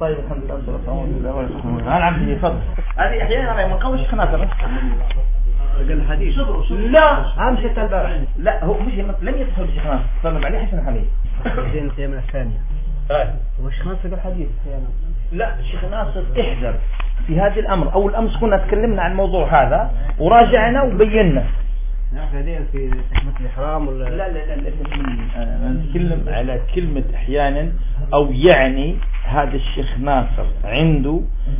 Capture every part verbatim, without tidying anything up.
طيب الحمد لله والصلاة والسلام. أنا عبدي فضل. هذه أحيانا ما قوي شيخ ناصر. قال الحديث. لا هم شتى البارح. لا هو مش لم يتصل بشيخ ناصر. طلب عليه حسن حميد. زين تيمنا الثانية. هو الشيخ ناصر قال حديث. لا الشيخ ناصر احذر في هذا الأمر. أول أمس كنا تكلمنا عن الموضوع هذا وراجعنا وبينا. نعم في تحمة الإحرام ولا لا لا لا نتكلم على كلمة أحيانا أو يعني. هذا الشيخ ناصر عنده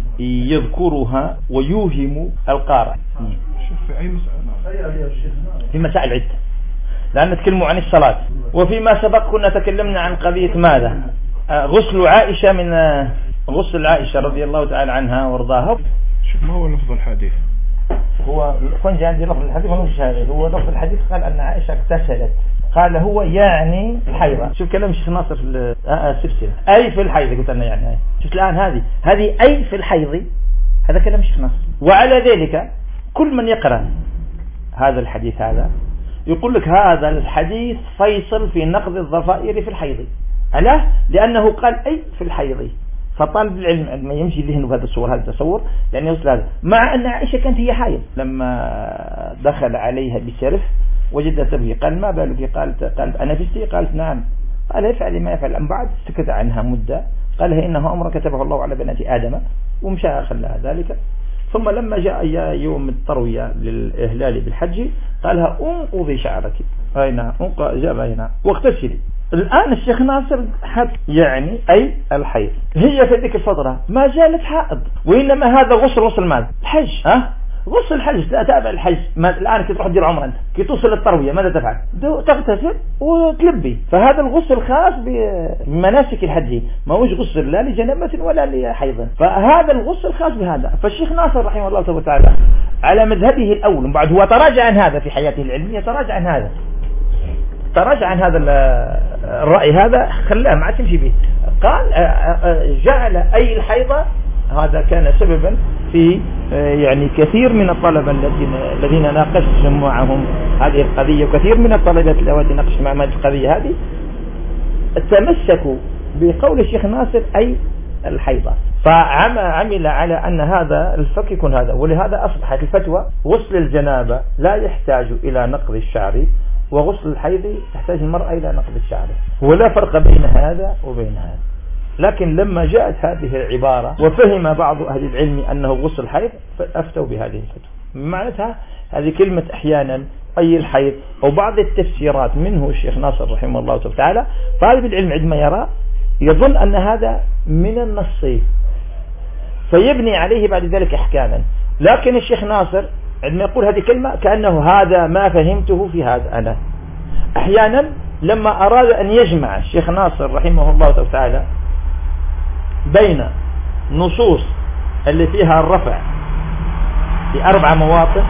يذكرها ويوهم القارئ في أي مسألة في مسائل عدة، لأن نتكلم عن الصلاة. وفيما سبق كنا تكلمنا عن قضية ماذا؟ غسل عائشة من غسل عائشة رضي الله تعالى عنها وارضاها. شوف ما هو لفظ الحديث؟ هو كنت عندي لفظ الحديث مش هذا هو لفظ الحديث. قال أن عائشة اغتسلت، قال هو يعني الحيضة. شوف كلام الشيخ ناصر في السلسلة أي في الحيض. قلت لنا يعني شوف الآن هذه هذه أي في الحيض. هذا كلام الشيخ ناصر. وعلى ذلك كل من يقرأ هذا الحديث هذا يقول لك هذا الحديث فيصل في نقض الضفائر في الحيض. ألا لأنه قال أي في الحيض. فطالب العلم ما يمشي ذهنه بهذا الصور هذا التصور لأن يوصل هذا. مع أن عائشة كانت هي حائض لما دخل عليها بسرف وجدت تبكي. قال ما بالك؟ قالت قالت أنا فستي؟ قالت نعم. قال افعلي ما يفعل. أم بعد سكت عنها مدة. قال هي إنه أمر كتبه الله على بنات آدم ومشى خلاها ذلك. ثم لما جاء يوم التروية للإهلال بالحج قالها انقضي شعرك. أي نعم جاب أي نعم واغتسلي. الآن الشيخ ناصر حد يعني أي الحيض. هي في ذيك الفترة ما زالت حائض، وإنما هذا غسل غسل ماذا؟ الحج. ها غسل الحج. تابع الحج. الآن كي تروح تدير عمره أنت كي توصل للتروية ماذا تفعل؟ تغتسل وتلبي. فهذا الغسل خاص بمناسك الحج، ما هوش غسل لا لجنابة ولا لحيض. فهذا الغسل خاص بهذا. فالشيخ ناصر رحمه الله تعالى على مذهبه الأول، وبعد هو تراجع عن هذا في حياته العلمية. تراجع عن هذا تراجع عن هذا الرأي هذا خلاه ما تمشي به. قال جعل أي الحيضة. هذا كان سببا في يعني كثير من الطلبة الذين الذين ناقشت معهم هذه القضية، وكثير من الطلبة التي ناقشت معهم هذه القضية هذه تمسكوا بقول الشيخ ناصر أي الحيضة. فعمل على أن هذا الفك يكون هذا. ولهذا أصبحت الفتوى غسل الجنابة لا يحتاج إلى نقض الشعر، وغسل الحيض تحتاج المرأة إلى نقض الشعر. ولا فرق بين هذا وبين هذا. لكن لما جاءت هذه العبارة وفهم بعض أهل العلم أنه غسل الحيض فأفتوا بهذه الفتوى. معناتها هذه كلمة أحيانا أي الحيض أو بعض التفسيرات منه الشيخ ناصر رحمه الله تعالى. طالب العلم عندما يرى يظن أن هذا من النص فيبني عليه بعد ذلك أحكاما. لكن الشيخ ناصر عندما يقول هذه كلمة كأنه هذا ما فهمته في هذا. أنا أحيانا لما أراد أن يجمع الشيخ ناصر رحمه الله تعالى بين نصوص اللي فيها الرفع في أربع مواطن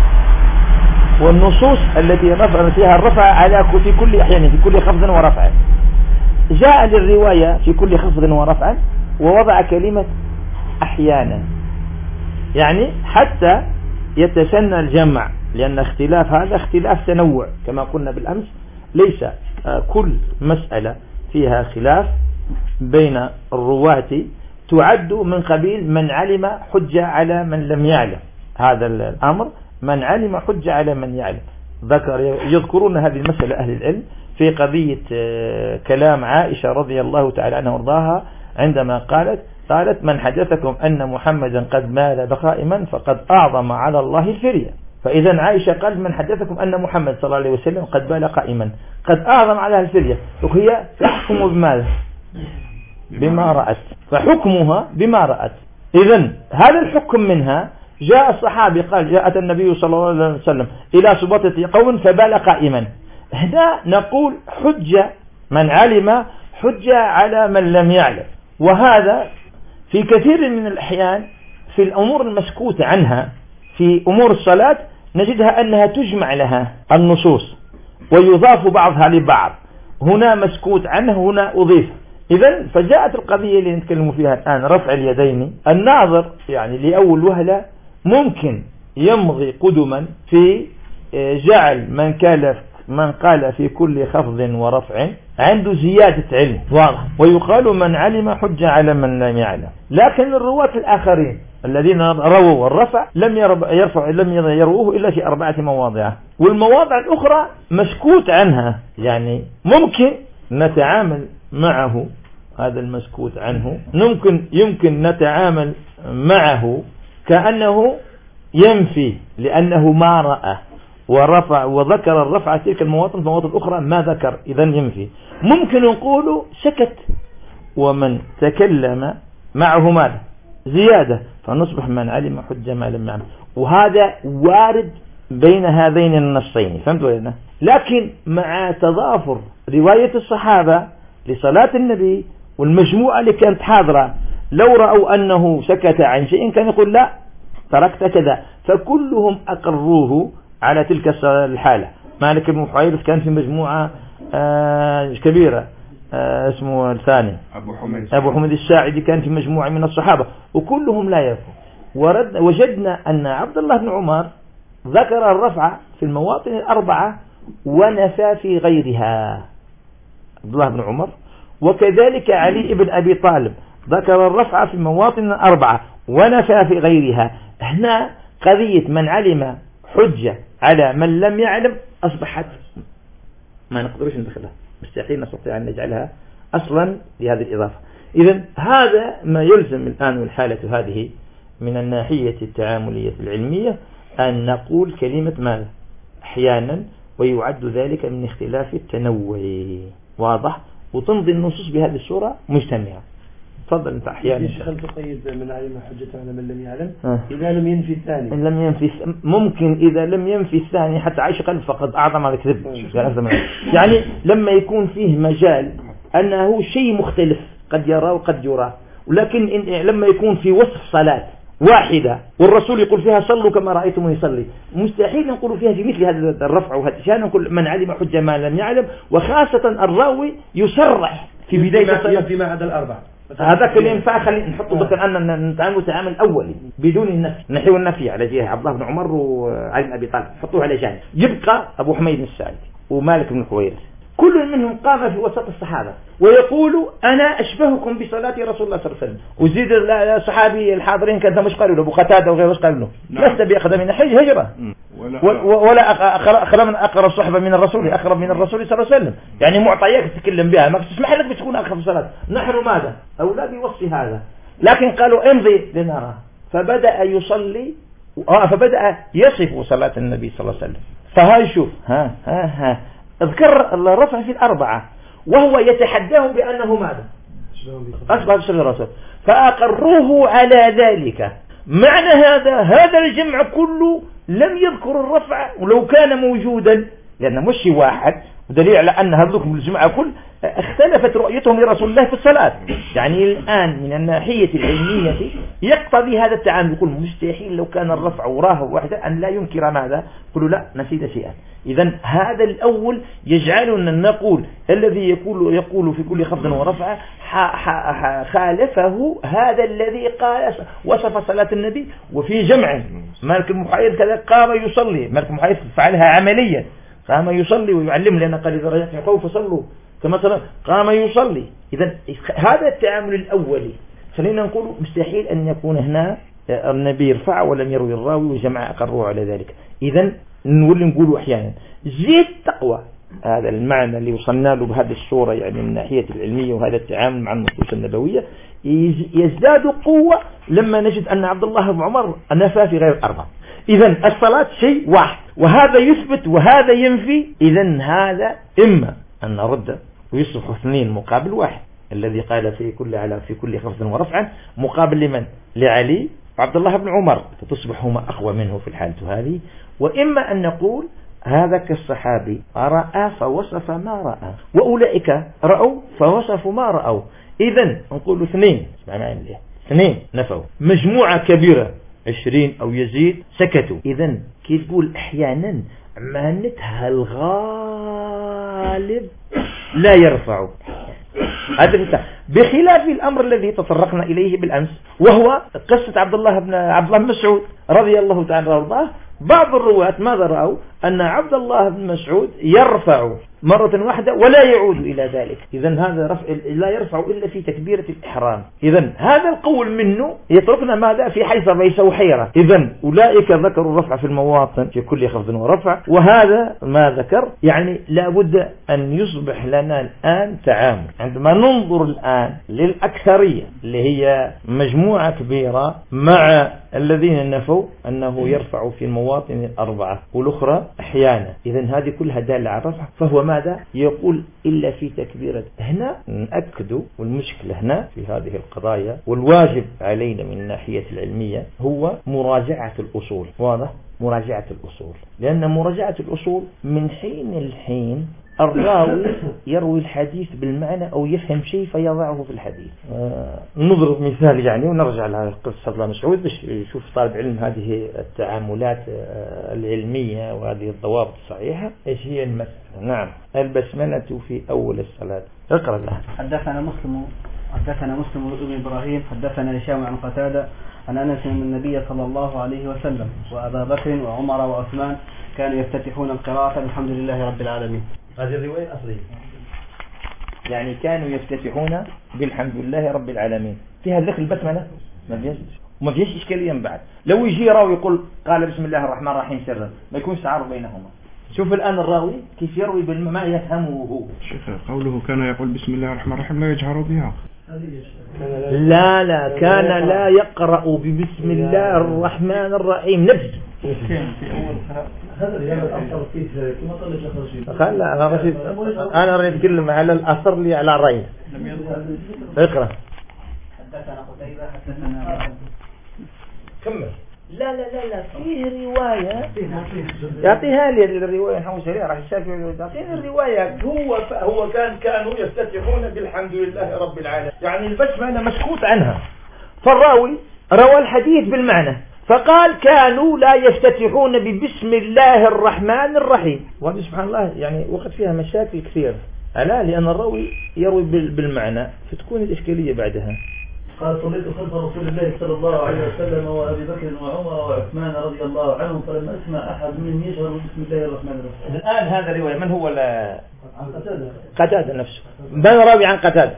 والنصوص التي رفع فيها الرفع على في كل أحيان في كل خفض ورفع، جاء للرواية في كل خفض ورفع ووضع كلمة أحيانا، يعني حتى يتسنى الجمع. لأن اختلاف هذا اختلاف تنوع كما قلنا بالأمس. ليس كل مسألة فيها خلاف بين الرواة تعد من قبيل من علم حجة على من لم يعلم. هذا الأمر من علم حجة على من يعلم. ذكر يذكرون هذه المسألة أهل العلم في قضية كلام عائشة رضي الله تعالى عنها وارضاها عندما قالت قالت من حدثكم أن محمدا قد مال بقائما فقد أعظم على الله الفرية. فإذا عائشة قالت من حدثكم أن محمد صلى الله عليه وسلم قد بال قائما قد أعظم على الفرية. وهي تحكم بماذا؟ بما رأت. فحكمها بما رأت. إذن هذا الحكم منها. جاء الصحابي قال جاءت النبي صلى الله عليه وسلم إلى سبطة قوم فبال قائما. هنا نقول حجة من علم حجة على من لم يعلم. وهذا في كثير من الأحيان في الأمور المسكوت عنها في أمور الصلاة نجدها أنها تجمع لها النصوص ويضاف بعضها لبعض. هنا مسكوت عنه هنا أضيف. إذن فجاءت القضية اللي نتكلم فيها الآن رفع اليدين. الناظر يعني لأول وهلة ممكن يمضي قدما في جعل من كالف من قال في كل خفض ورفع عنده زيادة علم واضح. ويقال من علم حجة على من لم يعلم. لكن الرواة الآخرين الذين رووا الرفع لم يرفع لم يروه إلا في أربعة مواضع، والمواضع الأخرى مسكوت عنها. يعني ممكن نتعامل معه هذا المسكوت عنه، ممكن يمكن نتعامل معه كأنه ينفي لأنه ما رأى ورفع وذكر الرفع تلك المواطن، المواطن الأخرى ما ذكر، إذا ينفي. ممكن نقول سكت ومن تكلم معه ماذا زيادة، فنصبح من علم حجة ما لم يعلم. وهذا وارد بين هذين النصين، فهمت ولا؟ لكن مع تضافر رواية الصحابة لصلاة النبي والمجموعة اللي كانت حاضرة لو رأوا أنه سكت عن شيء كان يقول لا تركت كذا، فكلهم أقروه على تلك الحالة. مالك بن حويرث كان في مجموعة آه كبيرة آه اسمه الثاني أبو حميد أبو حميد الساعدي كان في مجموعة من الصحابة وكلهم لا يفهم. ورد وجدنا أن عبد الله بن عمر ذكر الرفع في المواطن الأربعة ونفى في غيرها، عبد الله بن عمر. وكذلك علي بن أبي طالب ذكر الرفع في المواطن الأربعة ونفى في غيرها. هنا قضية من علم حجة على من لم يعلم أصبحت ما نقدرش ندخلها، مستحيل نستطيع أن نجعلها أصلا لهذه الإضافة. إذن هذا ما يلزم الآن والحالة هذه من الناحية التعاملية العلمية أن نقول كلمة ماذا أحيانا، ويعد ذلك من اختلاف التنوع. واضح؟ وتمضي النصوص بهذه الصورة مجتمعة. تفضل انت احيانا. الشيخ تقيد من علم حجة على من لم يعلم أه. اذا لم ينفي الثاني، ان لم ينفي ممكن اذا لم ينفي الثاني حتى عائشة قال فقد اعظم هذا الكذب. يعني لما يكون فيه مجال انه شيء مختلف قد يرى وقد يرى، ولكن إن لما يكون في وصف صلاة واحدة والرسول يقول فيها صلوا كما رأيتم يصلي، مستحيل نقول فيها في مثل هذا الرفع وهذا الشان نقول من علم حجة ما لم يعلم. وخاصة الراوي يصرح في بداية الصلاة فيما عدا الأربع، هذاك اللي ينفع خلي نحطه ذكر أن نتعامل تعامل أولي بدون النفي، نحو النفي على جهة عبد الله بن عمر وعلي بن أبي طالب حطوه على جانب. يبقى أبو حميد الساعدي ومالك بن حويرث كل منهم قام في وسط الصحابة ويقول أنا أشبهكم بصلاة رسول الله صلى الله عليه وسلم. وزيد الصحابي الحاضرين كذا مش قالوا له أبو قتادة وغيره مش قالوا له لست بأخذ من حج هجرة ولا, ولا أقرب من أقرب صحبة من الرسول أقرب من الرسول صلى الله عليه وسلم. يعني معطيات تتكلم بها ما تسمح لك بتكون أقرب صلاة. نحن ماذا أولاد يوصي هذا، لكن قالوا امضي لنرى. فبدأ يصلي آه فبدأ يصف صلاة النبي صلى الله عليه وسلم. فهاي شوف ها ها ها اذكر الرفع في الأربعة وهو يتحداه بأنه ماذا أصبح شبه الرسول، فأقروه على ذلك. معنى هذا هذا الجمع كله لم يذكر الرفع ولو كان موجودا، لأنه مش واحد، ودليل على أن هذوكم الجماعة كل اختلفت رؤيتهم لرسول الله في الصلاة. يعني الآن من الناحية العلمية يقتضي هذا التعامل، يقول مستحيل لو كان الرفع وراه واحدة أن لا ينكر ماذا، يقولوا لا نسيت شيئا. إذن هذا الأول يجعلنا نقول الذي يقول يقول في كل خفض ورفع خالفه هذا الذي قال وصف صلاة النبي. وفي جمع مالك المحيط كذا قام يصلي، مالك المحيط فعلها عمليا، قام يصلي ويعلم لنا قال إذا رجعت خوف فصلوا كما صلى، قام يصلي. إذن هذا التعامل الأولي خلينا نقول مستحيل أن يكون هنا النبي يرفع ولم يروي الراوي والجماعة أقروا على ذلك. إذن نقول نقول أحيانا زيد تقوى هذا المعنى اللي وصلنا له بهذه الصورة، يعني من ناحية العلمية وهذا التعامل مع النصوص النبوية يزداد قوة لما نجد أن عبد الله بن عمر نفى في غير الأربعة. إذن الصلاة شيء واحد وهذا يثبت وهذا ينفي. إذن هذا إما أن نرد ويصبح اثنين مقابل واحد الذي قال في كل على في كل خفض ورفع مقابل لمن لعلي عبد الله بن عمر، فتصبح هما أقوى منه في الحالة هذه. وإما أن نقول هذا كالصحابي رأى فوصف ما رأى وأولئك رأوا فوصفوا ما رأوا. إذن نقول اثنين اثنين نفوا، مجموعة كبيرة عشرين أو يزيد سكتوا. إذن كي تقول أحيانا معنتها الغالب لا يرفع هذا، بخلاف الأمر الذي تطرقنا إليه بالأمس وهو قصة عبد الله بن عبد الله بن مسعود رضي الله تعالى عنه. بعض الرواة ماذا رأوا أن عبد الله بن مسعود يرفع مرة واحدة ولا يعود إلى ذلك. إذن هذا رفع لا يرفع إلا في تكبيرة الإحرام. إذن هذا القول منه يتركنا ماذا في حيث ليس وحيرة. إذن أولئك ذكروا الرفع في المواطن في كل خفض ورفع، وهذا ما ذكر يعني لابد أن يصبح لنا الآن تعامل. عندما ننظر الآن للأكثرية اللي هي مجموعة كبيرة مع الذين نفوا أنه يرفع في المواطن الأربعة والأخرى أحيانا، إذن هذه كلها دالة على الرفع، فهو ماذا يقول إلا في تكبيرة. هنا نأكد، والمشكلة هنا في هذه القضايا، والواجب علينا من الناحية العلمية هو مراجعة الأصول. واضح؟ مراجعة الأصول، لأن مراجعة الأصول من حين الحين الراوي يروي الحديث بالمعنى أو يفهم شيء فيضعه في الحديث. آه نضرب مثال يعني ونرجع لها قصة ابن مسعود باش يشوف طالب علم هذه التعاملات آه العلمية وهذه الضوابط الصحيحة ايش هي المسألة. نعم. البسملة في أول الصلاة. اقرأ لها. حدثنا مسلم حدثنا مسلم بن إبراهيم حدثنا هشام عن قتادة عن أنس أن النبي صلى الله عليه وسلم وأبا بكر وعمر وعثمان كانوا يفتتحون القراءة بالحمد لله رب العالمين. هذه الرواية أصلية، يعني كانوا يفتتحون بالحمد لله رب العالمين. فيها ذكر البسملة ما فيهاش وما فيهاش إشكالية. بعد لو يجي راوي يقول قال بسم الله الرحمن الرحيم سرا ما يكونش تعارض بينهما. شوف الآن الراوي كيف يروي بالما يفهمه هو. شيخ قوله كان يقول بسم الله الرحمن الرحيم لا يجهر بها. لا لا كان لا يقرأ ببسم الله الرحمن الرحيم نفسه. هذا الأثر كيف كما قال الشيخ رشيد. خلا أنا رشيد أنا أريد أتكلم على الأثر اللي على الرأي. اقرأ. حدثنا قتيبة حدثنا كمل. لا لا لا لا فيه رواية يعطيها لي الرواية نحوش عليها راح الشافعي يعطيني الرواية. هو هو كان كانوا يفتتحون بالحمد لله رب العالمين، يعني البسملة مسكوت عنها، فالراوي روى الحديث بالمعنى فقال كانوا لا يفتتحون ببسم الله الرحمن الرحيم. وهذا سبحان الله يعني وقت فيها مشاكل كثير. ألا لأن الراوي يروي بالمعنى فتكون الإشكالية بعدها. قال صليت خلف رسول الله صلى الله عليه وسلم وأبي بكر وعمر وعثمان رضي الله عنهم فلم أسمع أحد منهم يجهر بسم الله الرحمن الرحيم. الآن هذا الرواية من هو؟ لا قتادة نفسه. من راوي عن قتادة؟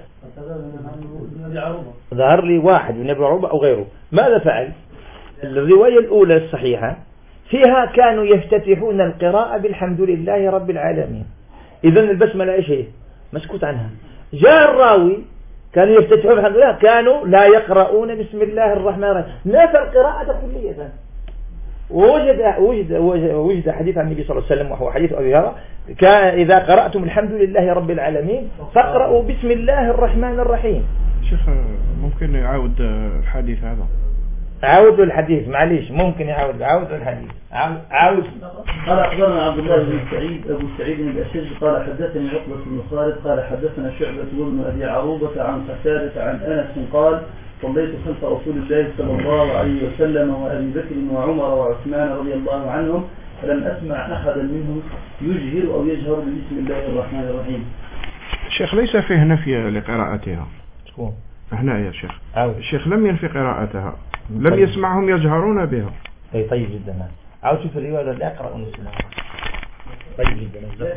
ظهر لي واحد من ابن عروبة أو غيره. ماذا فعل؟ الرواية الأولى الصحيحة فيها كانوا يفتتحون القراءة بالحمد لله رب العالمين. إذن البسملة إيش هي؟ مسكوت عنها. جاء الراوي كانوا يفتتحون بالحمد لله كانوا لا يقرؤون بسم الله الرحمن الرحيم، نفى القراءة كلية. ووجد وجد وجد حديث عن النبي صلى الله عليه وسلم وهو حديث أبي هريرة كان إذا قرأتم الحمد لله رب العالمين فاقرأوا بسم الله الرحمن الرحيم. شيخ ممكن يعاود الحديث هذا؟ عاود الحديث معليش ممكن يعاود عاود الحديث عاود. قال أخبرنا عبد الله بن سعيد أبو سعيد بن الأشج قال حدثني عقبة بن خالد قال حدثنا شعبة بن أبي عروبة عن قتادة عن أنس قال صليت خلف رسول الله صلى الله عليه وسلم وأبي بكر وعمر وعثمان رضي الله عنهم فلم أسمع أحدا منهم يجهر أو يجهر بسم الله الرحمن الرحيم. شيخ ليس فيه نفي لقراءتها شكون؟ هنا يا شيخ عاود. الشيخ لم ينفي قراءتها لم طيب. يسمعهم يجهرون بها. اي طيب جدا. عاود شوف الرواية لا يقرأ نسمع. طيب جدا.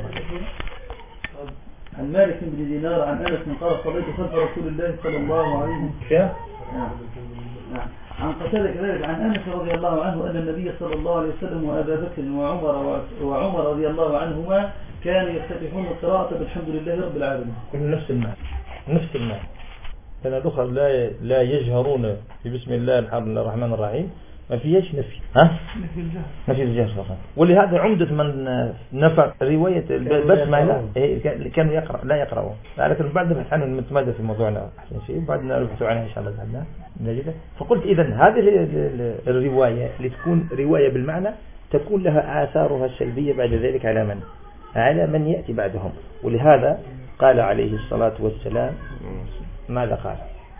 عن مالك بن دينار عن أنس قال صليت خلف رسول الله صلى الله عليه وسلم. نعم. عن قتادة كذلك عن أنس رضي الله عنه أن النبي صلى الله عليه وسلم وأبا بكر وعمر وعمر رضي الله عنهما كانوا يفتتحون القراءة بالحمد لله رب العالمين. كل نفس المعنى نفس المعنى. كان الأخر لا لا يجهرون بسم الله الرحمن الرحيم ما فيهاش نفي. ها؟ نفي الجهر فقط. ولهذا عمدة من نفى رواية البسملة كانوا يقرأ لا يقرأون. لكن بعد نبحث عنه نتمادى في موضوعنا أحسن شيء بعد نبحث عنها إن شاء الله تعالى نجده. فقلت إذن هذه الرواية اللي تكون رواية بالمعنى تكون لها آثارها السلبية بعد ذلك على من على من يأتي بعدهم. ولهذا قال عليه الصلاة والسلام ماذا قال؟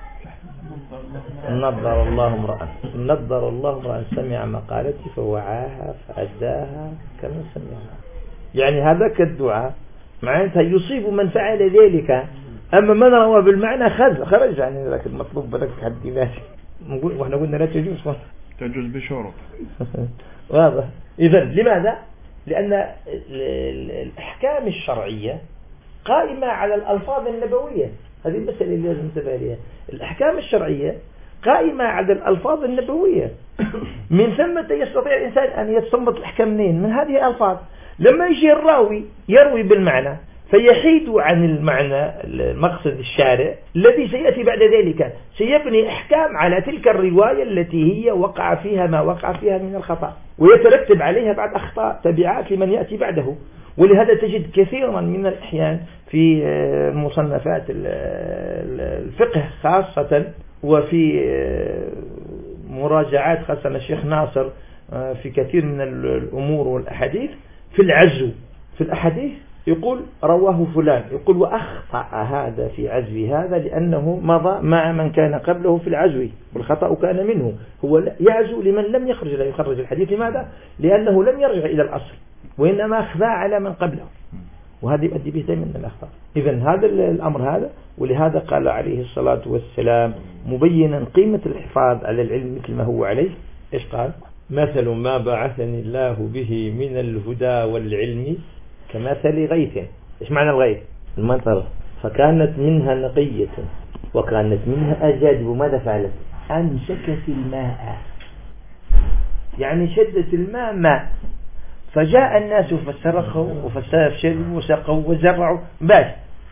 نظر الله امرأ نظر الله امرأ سمع مقالتي فوعاها فأداها كما سمعها. يعني هذاك الدعاء معناتها يصيب من فعل ذلك. أما من روى بالمعنى خرج خرج يعني ذاك المطلوب بذاك حد ذاتي. نقول واحنا قلنا لا تجوز تجوز بشروط. واضح. إذن لماذا؟ لأن الأحكام الشرعية قائمة على الألفاظ النبوية. هذه المسألة اللي لازم ننتبه لها. الأحكام الشرعية قائمة على الألفاظ النبوية، من ثم يستطيع الإنسان أن يستنبط الأحكام منين؟ من هذه الألفاظ. لما يجي الراوي يروي بالمعنى فيحيد عن المعنى المقصد الشارع الذي سيأتي بعد ذلك، سيبني أحكام على تلك الرواية التي هي وقع فيها ما وقع فيها من الخطأ، ويترتب عليها بعد أخطاء تبعات لمن يأتي بعده. ولهذا تجد كثيرا من الأحيان في مصنفات الفقه خاصة وفي مراجعات خاصة الشيخ ناصر في كثير من الأمور والأحاديث في العزو في الأحاديث يقول رواه فلان، يقول وأخطأ هذا في عزو هذا لأنه مضى مع من كان قبله في العزو والخطأ كان منه. هو يعزو لمن لم يخرج لا يخرج الحديث. لماذا؟ لأنه لم يرجع إلى الأصل وإنما أخذ على من قبله، وهذا يؤدي به دائما من الأخطاء. إذن هذا الأمر هذا، ولهذا قال عليه الصلاة والسلام مبينا قيمة الحفاظ على العلم مثل ما هو عليه. إيش قال؟ مثل ما بعثني الله به من الهدى والعلم كمثل غيث. إيش معنى الغيث؟ المطر. فكانت منها نقية وكانت منها أجادب. ماذا فعلت؟ أمسكت الماء، يعني شدت الماء ماء، فجاء الناس فاسترخوا وفشربوا وسقوا وزرعوا باش.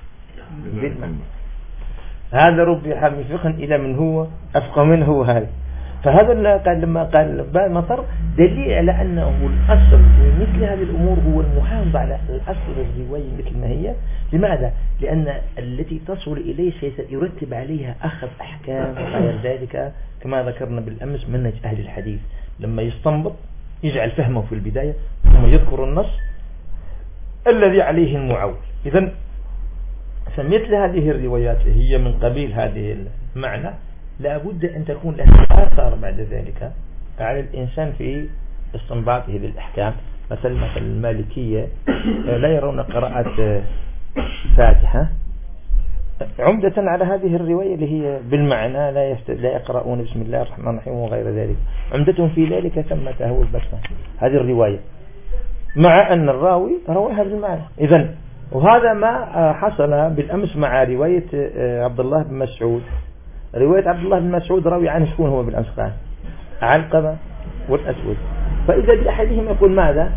هذا ربي حامي فقه إلى من هو أفقه منه هو هذا. فهذا قال لما قال مطر دليل على أنه الأصل في مثل هذه الأمور هو المحافظة على الأصل الرواية مثل ما هي. لماذا؟ لأن التي تصل إليه سيرتب عليها أخذ أحكام غير ذلك، كما ذكرنا بالأمس منهج أهل الحديث لما يستنبط يجعل فهمه في البداية ثم يذكر النص الذي عليه المعول. إذن فمثل هذه الروايات هي من قبيل هذه المعنى لا بد أن تكون لها آثار بعد ذلك على الإنسان في استنباطه للأحكام. مثل مثل المالكية لا يرون قراءة فاتحة عمدة على هذه الرواية اللي هي بالمعنى، لا يفت... لا يقرؤون بسم الله الرحمن الرحيم وغير ذلك. عمدتهم في ذلك ثم تهوى البسمة هذه الرواية، مع أن الراوي رواها بالمعنى. إذن وهذا ما حصل بالأمس مع رواية عبد الله بن مسعود. رواية عبد الله بن مسعود راوي عنه شكون هو بالأمس؟ قال علقمة والأسود. فإذا بأحدهم يقول ماذا؟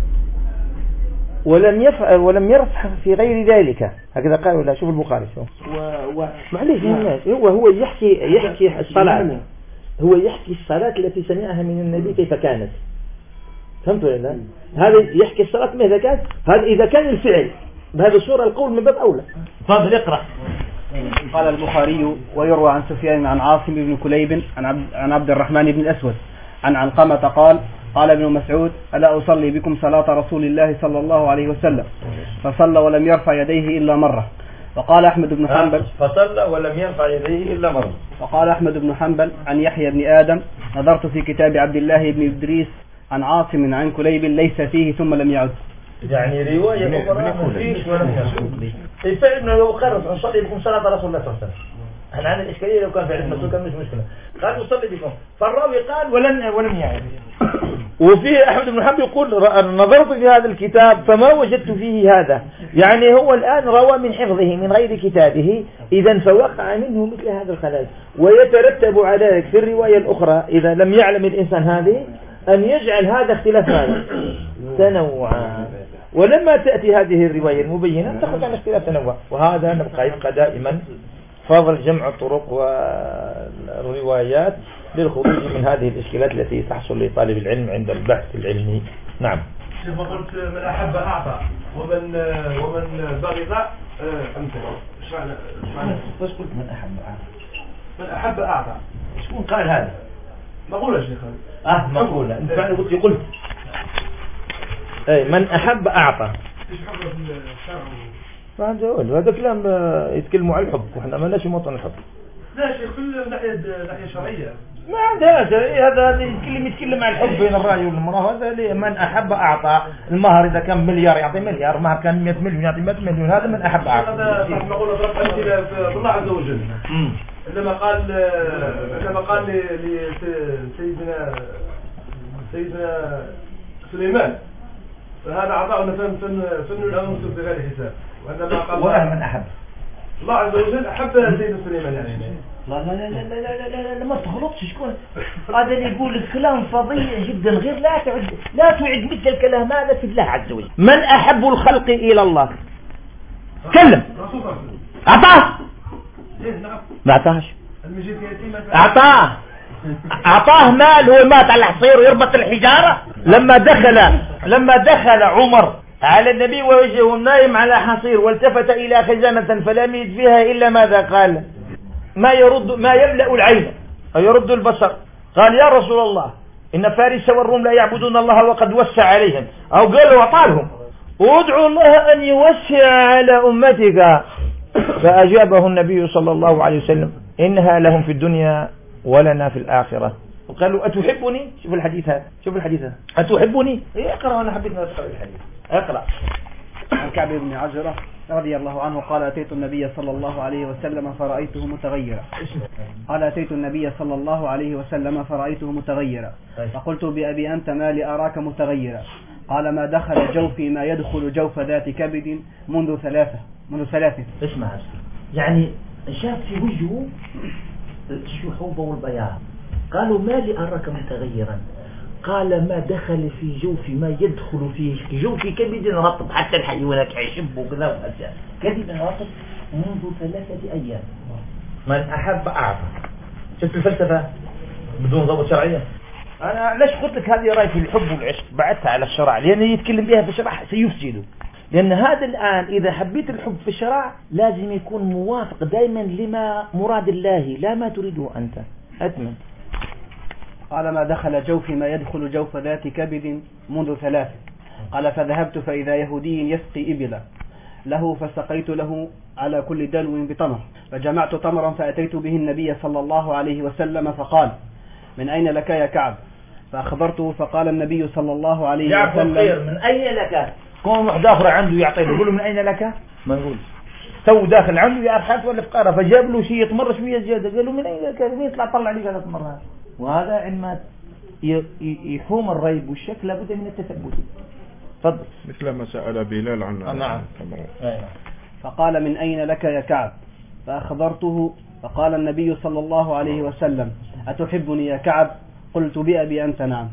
ولم يفعل ولم يرفع في غير ذلك، هكذا قالوا. لا شوف البخاري شوف و... معليش هو هو يحكي يحكي الصلاة، هو يحكي الصلاة التي سمعها من النبي كيف كانت. فهمتوا ولا لا؟ هذا يحكي الصلاة ماذا كان، هذا إذا كان الفعل بهذه الصورة القول من باب أولى. تفضل اقرأ. قال البخاري ويروى عن سفيان عن عاصم بن كليب عن عبد, عن عبد الرحمن بن الأسود عن علقمة قال قال ابن مسعود ألا أصلي بكم صلاة رسول الله صلى الله عليه وسلم فصلى ولم يرفع يديه إلا مرة. وقال أحمد بن حنبل فصلى ولم يرفع يديه إلا مرة. وقال أحمد بن حنبل عن يحيى بن آدم نظرت في كتاب عبد الله بن إدريس عن عاصم عن كليب ليس فيه ثم لم يعد. يعني رواية أخرى ما فيش ولم يعد. الفعل إنه لو قرر نصلي بكم صلاة رسول الله صلى الله عليه وسلم، احنا عندنا الإشكالية لو كان فعل مسؤول كان مش مشكلة، قال نصلي بكم، فالراوي قال ولن ولم يعد. وفي أحمد بن حنبل يقول نظرت في هذا الكتاب فما وجدت فيه هذا، يعني هو الآن روى من حفظه من غير كتابه، إذا فوقع منه مثل هذا الخلل. ويترتب على ذلك في الرواية الأخرى إذا لم يعلم الإنسان هذه أن يجعل هذا اختلاف هذا تنوعا، ولما تأتي هذه الرواية المبينة تخرج عن اختلاف تنوع. وهذا نبقى يبقى دائما فضل جمع الطرق والروايات للخروج من هذه الإشكالات التي تحصل لطالب العلم عند البحث العلمي. نعم. كيف قلت من أحب أعطى ومن ومن بغض أمثل. إيش معنى إيش معنى؟ بس قلت من أحب أعطى. من أحب أعطى. شكون قال هذا؟ مقولة شيخ. آه مقولة. أنت فعلا قلت قلت. أي من أحب أعطى. إيش حب الشرع؟ ما عنده هذا كلام يتكلموا على الحب، وإحنا ما لناش موطن الحب. لا شيخ كل ناحية ناحية شرعية. ما عندهاش هذا اللي يتكلم يتكلم عن الحب بين الرجل والمرأة. هذا اللي من أحب أعطى. المهر إذا كان مليار يعطي مليار، المهر كان مئة مليون يعطي مئة مليون، هذا من أحب أعطى. هذا صح نقول ضرب أمثلة في الله عز وجل. عندما قال عندما قال لسيدنا سيدنا سليمان هذا عطاؤنا فن فن فن الأنس بغير حساب، وعندما قال ومن أحب الله عز وجل أحب سيدنا سليمان يعني. لا لا لا لا لا لا لا لا ما تغلطش. شكون هذا اللي يقول الكلام فظيع جدا؟ غير لا تعد لا تعد مثل الكلام هذا في الله عز وجل. من أحب الخلق إلى الله؟ تكلم. أعطاه؟ ما أعطاهش. أعطاه أعطاه مال، هو مات على الحصير ويربط الحجارة. لما دخل لما دخل عمر على النبي ووجهه نايم على حصير والتفت إلى خزانة فلم يجد فيها إلا ماذا قال؟ ما يرد ما يملأ العين أو يرد البصر. قال يا رسول الله إن فارس والروم لا يعبدون الله وقد وسع عليهم، أو قالوا وطالهم وادعوا الله أن يوسع على أمتك. فأجابه النبي صلى الله عليه وسلم إنها لهم في الدنيا ولنا في الآخرة. قالوا أتحبني؟ شوف الحديث هذا، شوف الحديث هذا، أتحبني؟ اقرأ، أنا حبيت أقرأ الحديث. اقرأ. عن كعب بن عجرة رضي الله عنه قال أتيت النبي صلى الله عليه وسلم فرأيته متغيرا. قال أتيت النبي صلى الله عليه وسلم فرأيته متغيرا، فقلت بأبي أنت ما لي أراك متغيرا؟ قال ما دخل جوفي ما يدخل جوف ذات كبد منذ ثلاثة منذ ثلاثة. اسمع، يعني شاف في وجهه الشحوب والبياض. قالوا ما لي أراك متغيرا؟ قال ما دخل في جوفي ما يدخل في جوفي كبد رطب، حتى الحيوانات يشب وكذا وكذا، كبد رطب منذ ثلاثة أيام. من أحب أعطى. شفت الفلسفة بدون ضبط شرعية؟ أنا ليش قلت لك هذه رأي في الحب والعشق بعدتها على الشرع؟ لأن يتكلم بها في الشرع سيفسده. لأن هذا الآن إذا حبيت الحب في الشرع لازم يكون موافق دائما لما مراد الله لا ما تريده أنت. أتمن. قال ما دخل جوفي ما يدخل جوف ذات كبد منذ ثلاث. قال فذهبت فإذا يهودي يسقي إبلا له فسقيت له على كل دلو بتمر، فجمعت تمرا فأتيت به النبي صلى الله عليه وسلم فقال من أين لك يا كعب؟ فأخبرته فقال النبي صلى الله عليه وسلم من أين لك؟ كون واحد آخر عنده يعطيه يقول له من أين لك؟ ما نقول تو داخل عنده يا أرحات ولا فقارة، فجاب له شيء يتمر شوية زيادة، قال له من أين لك؟ مين يطلع طلع لي هذا تمر؟ وهذا عندما يحوم الريب والشك لابد من التثبت. تفضل. مثل ما سأل بلال عن نعم. فقال من أين لك يا كعب؟ فأخبرته فقال النبي صلى الله عليه وسلم أتحبني يا كعب؟ قلت بأبي أنت نعم.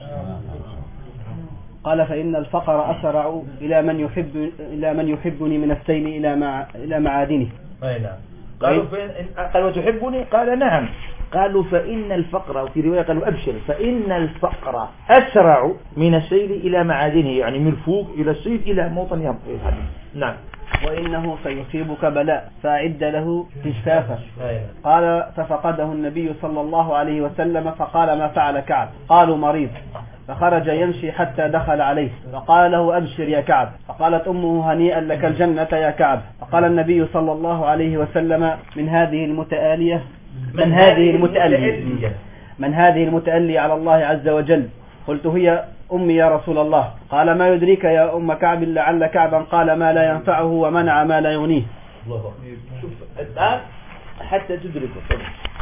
قال فإن الفقر أسرع إلى من يحب إلى من يحبني من السيل إلى مع إلى معادنه. أي نعم. قالوا قالوا تحبني؟ قال نعم. قالوا فإن الفقر، وفي رواية قالوا أبشر، فإن الفقر أسرع من السيل إلى معادنه، يعني من الفوق إلى السيل إلى موطن يهبط. نعم. وإنه سيصيبك بلاء فأعد له جفافا. قال ففقده النبي صلى الله عليه وسلم فقال ما فعل كعب؟ قالوا مريض. فخرج يمشي حتى دخل عليه فقال له أبشر يا كعب. فقالت أمه هنيئا لك الجنة يا كعب. فقال النبي صلى الله عليه وسلم من هذه المتآلية من هذه المتألية من هذه المتألية على الله عز وجل؟ قلت هي أمي يا رسول الله. قال ما يدريك يا أم كعب لعل كعبا قال ما لا ينفعه ومنع ما لا يغنيه. الله. شوف الآن حتى تدركوا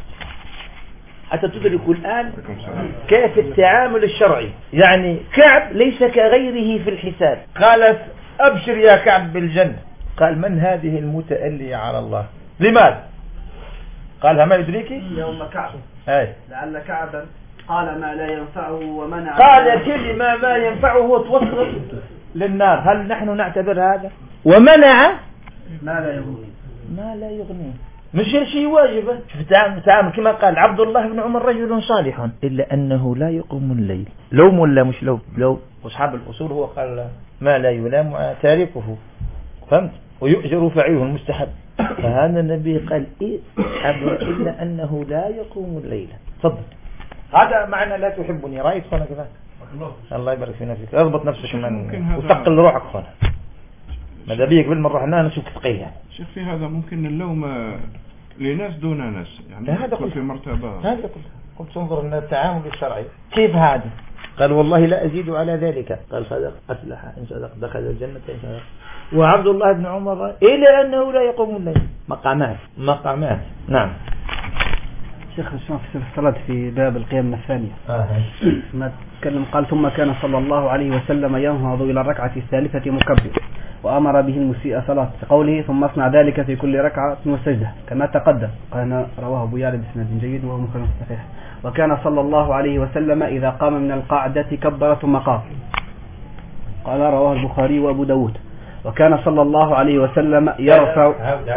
حتى تدركوا الآن كيف التعامل الشرعي. يعني كعب ليس كغيره في الحساب. قالت أبشر يا كعب بالجنة. قال من هذه المتألية على الله؟ لماذا؟ قالها ما يدريك يا أم كعب أي لعل كعبا قال ما لا ينفعه ومنع. قال كلمة ما ينفعه توصل للنار. هل نحن نعتبر هذا؟ ومنع ما لا يغنيه ما لا يغنيه مش شيء واجبة. تعامل كما قال عبد الله بن عمر رجل صالح إلا أنه لا يقوم الليل. لوم ولا مش لوم؟ لو أصحاب الأصول هو قال ما لا يلام تاركه، فهمت؟ ويؤجر فعله المستحب. فهذا النبي قال إيه إلا أنه لا يقوم الليل. تفضل. هذا معنى لا تحبني. رأيت هنا كذا. الله يبارك فينا فيك. اضبط نفسك من وثقل روحك هنا. ماذا بيك بالمرة رحنا نشوف ثقيل يعني. شيخ في هذا ممكن اللوم لناس دون ناس يعني هذا في مرتبة. هذا قلت قلت تنظر أن التعامل الشرعي كيف هذا؟ قال والله لا أزيد على ذلك. قال صدق أفلح إن صدق دخل الجنة إن صدق. وعبد الله بن عمر إلا أنه لا يقوم الليل. مقامات مقامات. نعم. شيخ الشام في الصلاة في باب القيام من الثانية آه. ما تكلم قال ثم كان صلى الله عليه وسلم ينهض إلى الركعة الثالثة مكبر وأمر به المسيء صلاة قوله ثم اصنع ذلك في كل ركعة وسجدة كما تقدم قال رواه أبو يعلى بسند جيد وهو مخرج صحيح. وكان صلى الله عليه وسلم إذا قام من القعدة كبر ثم قام قال رواه البخاري وأبو داود. وكان صلى الله عليه وسلم يرفع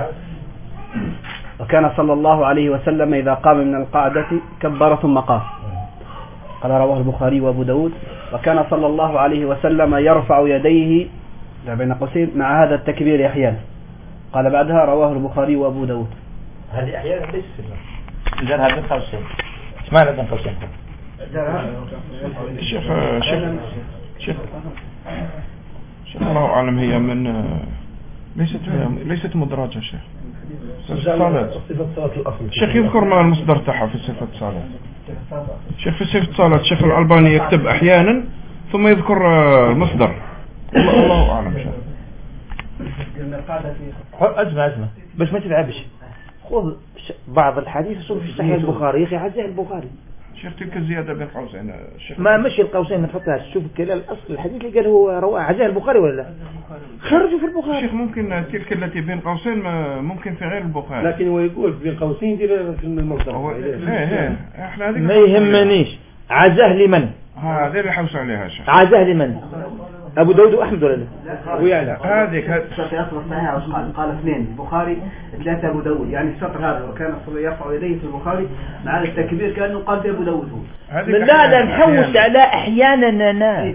وكان صلى الله عليه وسلم إذا قام من القعدة كبر ثم قام قال رواه البخاري وأبو داود. وكان صلى الله عليه وسلم يرفع يديه بين قوسين مع هذا التكبير أحيانا قال بعدها رواه البخاري وأبو داود. هذه أحيانا ليس سنة جرها بين قوسين ايش معنى بين قوسين؟ شيخ شيخ شيخ شيخ الله أعلم هي من ليست ليست مدرجة شيخ صلاة شيخ يذكر ما المصدر تاعها في صفة صلاة شيخ في صفة صلاة الشيخ الألباني يكتب أحيانا ثم يذكر المصدر الله, الله أعلم شيخ أزمة أزمة بس ما تلعبش خذ بعض الحديث صور في صحيح البخاري يا أخي عزاه البخاري شيخ تلك الزيادة بين قوسين ما مشي القوسين ما تحطهاش شوف كلا الأصل الحديث اللي قال هو رواه عزاه البخاري ولا لا خرجوا في البخاري شيخ ممكن تلك التي بين قوسين ممكن في غير البخاري لكن هو يقول بين قوسين دي في المصدر احنا ما يهمنيش عزاه لمن هذا اللي حوس عليها شيخ عزاه لمن أبو داود وأحمد ولا لا ويعلى هذيك الشرط أصل صحيح قال قال اثنين البخاري ثلاثة أبو داود يعني الشطر هذا وكان صلى يرفع يديه في البخاري مع التكبير كأنه قال في أبو داود لا لا نحوش على أحيانا أنا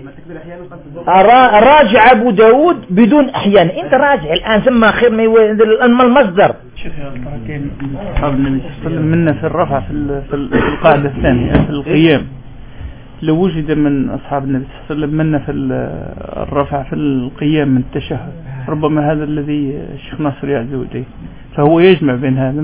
راجع أبو داود بدون أحيانا أنت راجع الآن ثم خير ما المصدر شيخ البركين أصحاب النبي صلى الله عليه وسلم منا في الرفع في في القاعدة الثانية في القيام لو وجد من أصحاب النبي صلى الله عليه وسلم منا في الرفع في القيام من التشهد ربما هذا الذي الشيخ ناصر يعزو إليه فهو يجمع بين هذا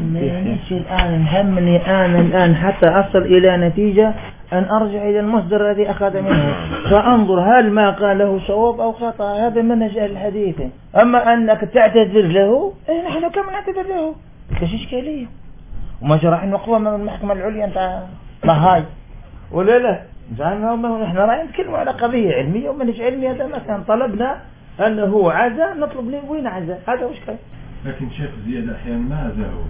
الآن همني أنا الآن حتى أصل إلى نتيجة أن أرجع إلى المصدر الذي أخذ منه فأنظر هل ما قاله صواب أو خطأ هذا منهج الحديث. أما أنك تعتذر له إيه نحن كم نعتذر له إيش إشكالية وما جرح نقوى من المحكمة العليا أنت ما هاي ولا لا زعما نحن رايح نتكلم على قضية علمية ومنهج علمي هذا مثلا طلبنا أنه هو عزا نطلب له وين عزا هذا وش كان لكن شيخ زيادة أحيانا ما هذا هو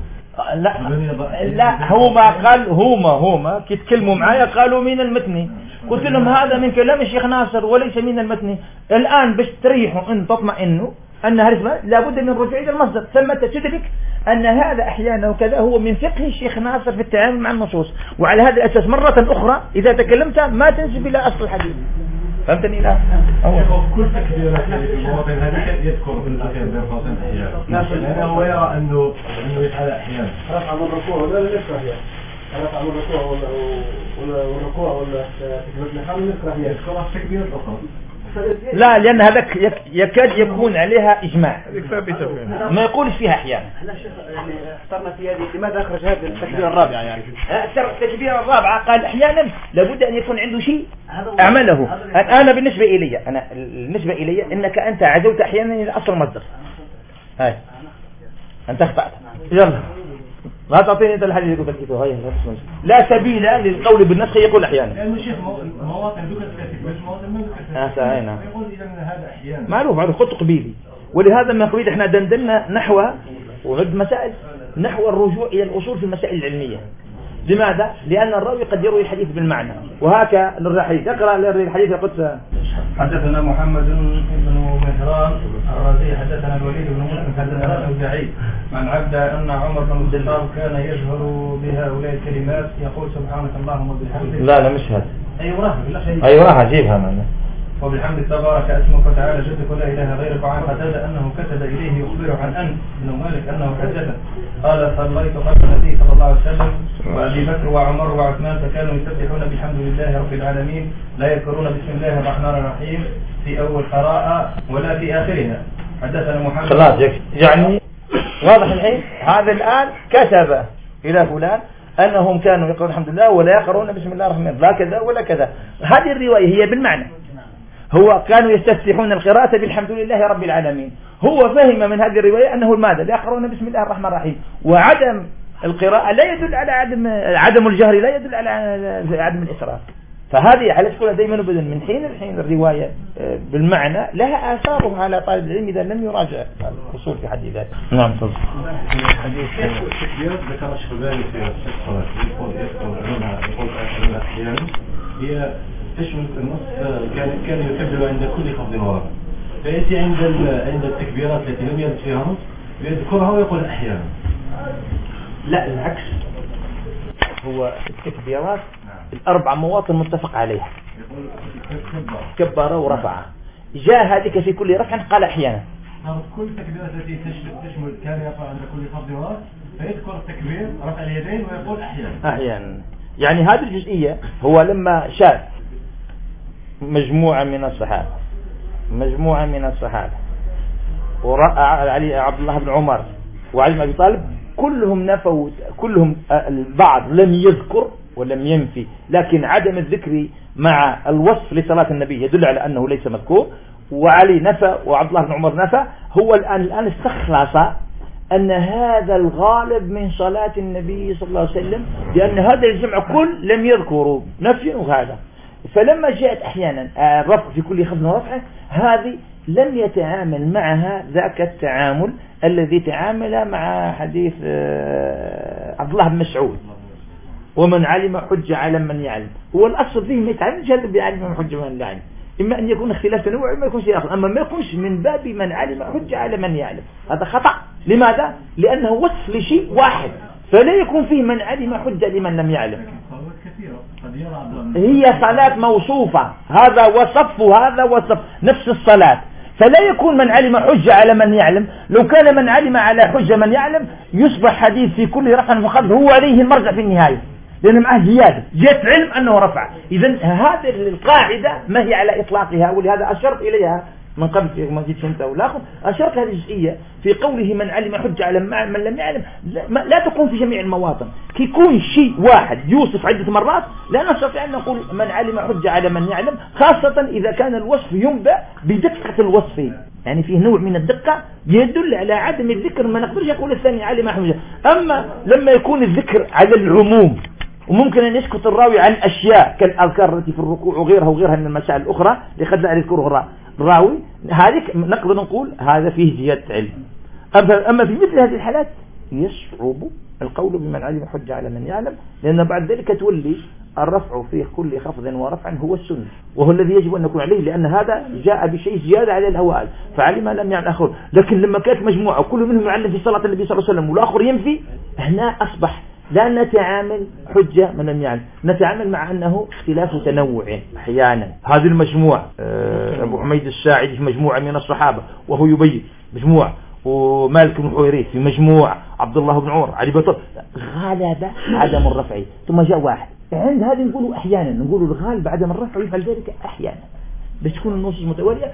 لا لا هو ما قال هما هما كيتكلموا معايا قالوا من المتن قلت لهم هذا من كلام الشيخ ناصر وليس من المتن. الآن باش تريحوا أن تطمئنوا أن هذا لابد من رجوع إلى المصدر ثم تدرك أن هذا أحيانا وكذا هو من فقه الشيخ ناصر في التعامل مع النصوص وعلى هذا الأساس مرة أخرى إذا تكلمت ما تنسب إلى أصل الحديث فهمتني لا كل تكبيرات في المواطن هذه يذكر في الأخير بين قوسين أحيانا لأنه هو يرى أنه أنه يفعل أحيانا رفع من الركوع ولا لا يكره يعني رفع من الركوع ولا ولا الركوع ولا تكبيرة الإحرام يكره يذكرها في تكبيرات أخرى لا لأن هذاك يكاد يكون عليها إجماع ما يقولش فيها أحيانا. يعني اخترنا في هذه لماذا أخرج هذه التكبيرة الرابعة يعني التكبيرة الرابعة قال أحيانا لابد أن يكون عنده شيء أعمله. أنا بالنسبة إلي أنا بالنسبة إلي إنك أنت عزوت أحيانا إلى أصل المصدر هاي أنت اخطأت يلا لا تعطيني انت الحديث اللي قلت لك هاي لا سبيل للقول بالنسخ يقول احيانا لانه شيخ مواطن ذكرت كثير بس مواطن ما ذكرت اه هنا يقول اذا هذا احيانا معروف هذا خط قبيلي ولهذا من قبيل احنا دندنا نحو وغد مسائل نحو الرجوع الى الاصول في المسائل العلميه. لماذا؟ لان الراوي قد يروي الحديث بالمعنى وهكا للحديث اقرا الحديث القدس. حدثنا محمد بن مهران الرازي حدثنا الوليد بن مسلم حدثنا ابن سعيد عن عبد ان عمر بن الخطاب كان يجهر بهؤلاء الكلمات يقول سبحانك اللهم وبحمدك. لا لا مش هذا ايوه ايوه هجيبها معنا. وبحمد تبارك اسمك وتعالى جدك ولا اله غيرك. وعن قتادة انه كتب اليه يخبره عن انس بن مالك انه حدثه قال صليت خلف النبي صلى الله عليه وسلم وابي بكر وعمر وعثمان فكانوا يسبحون بحمد لله رب العالمين لا يذكرون بسم الله الرحمن الرحيم في اول قراءة ولا في اخرها. حدثنا محمد خلاص يعني واضح الحين. هذا الان كتب الى فلان انهم كانوا يقرؤون الحمد لله ولا يقرؤون بسم الله الرحمن الرحيم لا كذا ولا كذا. هذه الرواية هي بالمعنى هو كانوا يستفتحون القراءة بالحمد لله رب العالمين. هو فهم من هذه الرواية أنه ماذا لا يقرؤون بسم الله الرحمن الرحيم وعدم القراءة لا يدل على عدم عدم الجهر، لا يدل على عدم الإسراف. فهذه على تقول دائما أبدا من حين الحين الرواية بالمعنى لها آثارها على طالب العلم إذا لم يراجع الأصول في حد ذاته. نعم تفضل. حديث التكبيرات ذكر الشيخ في الصلاة يقول يذكر عنها يقول عنها أحيانا هي تشمل النص كان كان يكبر عند كل خفض ورفع، فيأتي عند عند التكبيرات التي لم يرد فيها نص يذكرها ويقول أحيانا. لا العكس، هو التكبيرات الأربع مواطن متفق عليها، كبر ورفع، جاء هذيك في كل رفع قال أحيانا. كل التكبيرات التي تشمل كان يرفع عند كل خفض ورفع فيذكر التكبير رفع اليدين ويقول أحيانا. أحيانا يعني هذه الجزئية هو لما شاف مجموعة من الصحابة مجموعة من الصحابة ورأى علي عبد الله بن عمر وعلي بن أبي طالب كلهم نفوا، كلهم البعض لم يذكر ولم ينفي، لكن عدم الذكر مع الوصف لصلاة النبي يدل على أنه ليس مذكور، وعلي نفى وعبد الله بن عمر نفى. هو الآن الآن استخلص أن هذا الغالب من صلاة النبي صلى الله عليه وسلم، لأن هذا الجمع كل لم يذكروا نفي وهذا. فلما جاءت أحيانا الرفع في كل خفض ورفع هذه لم يتعامل معها ذاك التعامل الذي تعامل مع حديث عبد الله بن مسعود ومن علم حج على من يعلم. هو الأصل فيه ما يتعلم جل بعلم من حج من لا يعلم، إما أن يكون اختلاف تنوع وإما يكون شيء آخر، أما ما يكونش من باب من علم حج على من يعلم، هذا خطأ. لماذا؟ لأنه وصف لشيء واحد فلا يكون فيه من علم حج لمن لم يعلم. هي صلاة موصوفة، هذا وصف وهذا وصف نفس الصلاة، فلا يكون من علم حج على من يعلم. لو كان من علم على حج من يعلم يصبح حديث في كل رفع وخفض هو عليه المرجع في النهاية، لأن معه زيادة جاءت علم أنه رفع. إذن هذه القاعدة ما هي على إطلاقها، ولهذا أشرت إليها من قبل في مسجد شنطة والآخر، أشرت هذه الجزئية في قوله من علم حج على من لم يعلم لا, لا تكون في جميع المواطن. كي يكون شيء واحد يوصف عدة مرات لا نستطيع أن نقول من علم حج على من يعلم، خاصة إذا كان الوصف ينبأ بدقة الوصف، يعني فيه نوع من الدقة يدل على عدم الذكر، ما نقدرش يقول الثاني علم حج. أما لما يكون الذكر على العموم وممكن أن يسكت الراوي عن أشياء كالأذكار التي في الركوع وغيرها وغيرها من المسائل الأخرى لقد لا يذكرها الراوي، هذه نقدر نقول هذا فيه زيادة علم. أما في مثل هذه الحالات يصعب القول بمن علم حج على من يعلم، لأن بعد ذلك تولي الرفع في كل خفض ورفع هو السنة، وهو الذي يجب أن نكون عليه، لأن هذا جاء بشيء زيادة على الأوائل فعلم لم يعلم آخر. لكن لما كانت مجموعة وكل منهم يعلم في صلاة النبي صلى الله عليه وسلم والآخر ينفي، هنا أصبح لا نتعامل حجة من لم يعلم، نتعامل مع أنه اختلاف تنوع. أحيانا هذه المجموعة أبو حميد الساعدي في مجموعة من الصحابة وهو يبين مجموعة، ومالك بن حويريث في مجموعة، عبد الله بن عمر، علي بن طلحة، غالب عدم الرفع. ثم جاء واحد عند هذه نقولوا أحيانا، نقولوا الغالب عدم الرفع ويفعل ذلك أحيانا، بس تكون النصوص متوالية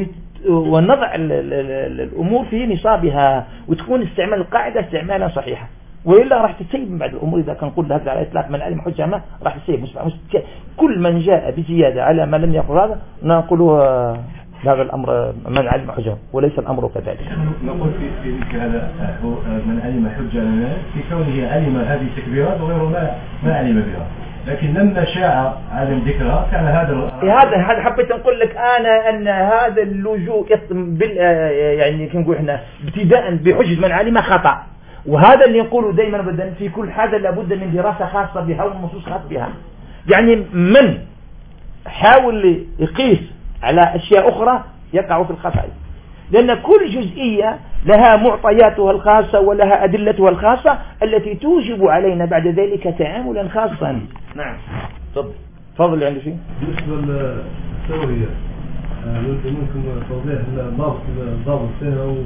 ونضع الأمور في نصابها وتكون استعمال القاعدة استعمالا صحيحا، وإلا راح تتسيب من بعد الأمور. إذا كان نقول هذا على إطلاق من علم حجة ما راح تتسيب. كل من جاء بزيادة على ما لم يقل هذا نقول هذا الأمر من علم حجة، وليس الأمر كذلك. نقول في في مثل هذا هو من علم حجة لنا في كونه علم هذه التكبيرات وغيره ما ما علم بها، لكن لما شاع عدم ذكرها كان هذا هذا هذا حبيت نقول لك أنا أن هذا اللجوء بال يعني كنقول إحنا ابتداء بحجة من علم خطأ، وهذا اللي نقوله دائما أبدا في كل حاجة لابد من دراسة خاصة بها ونصوص خاصة بها. يعني من حاول يقيس على أشياء أخرى يقع في الخطأ، لأن كل جزئية لها معطياتها الخاصة ولها أدلتها الخاصة التي توجب علينا بعد ذلك تعاملا خاصا. نعم تفضل تفضل. عندي شيء بالنسبة للسورية ممكن توضيح الضابط الضابط فيها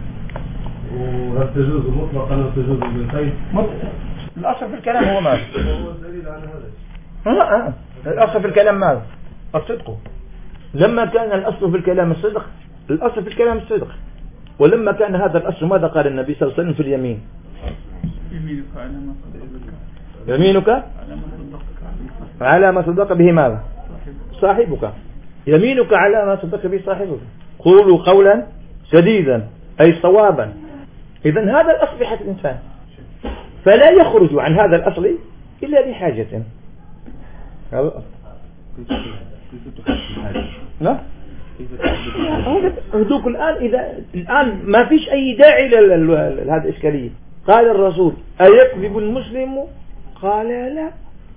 وهل تجوز مطلقا أو تجوز بالقيد؟ الأصل في الكلام هو ماذا؟ هو الدليل على هذا. آه آه. الأصل في الكلام ماذا؟ الصدق. لما كان الأصل في الكلام الصدق، الأصل في الكلام الصدق. ولما كان هذا الأصل ماذا قال النبي صلى الله عليه وسلم في اليمين؟ يمينك على ما صدق به ماذا؟ صاحبك. يمينك على ما صدق به صاحبك. قولوا قولا سديدا أي صوابا. إذن هذا الأصل في حياة الإنسان. فلا يخرج عن هذا الأصل إلا لحاجة. هذا الأصل. لا هذوك الآن إذا الآن ما فيش أي داعي لهذه الإشكالية. قال الرسول أيكذب المسلم؟ قال لا.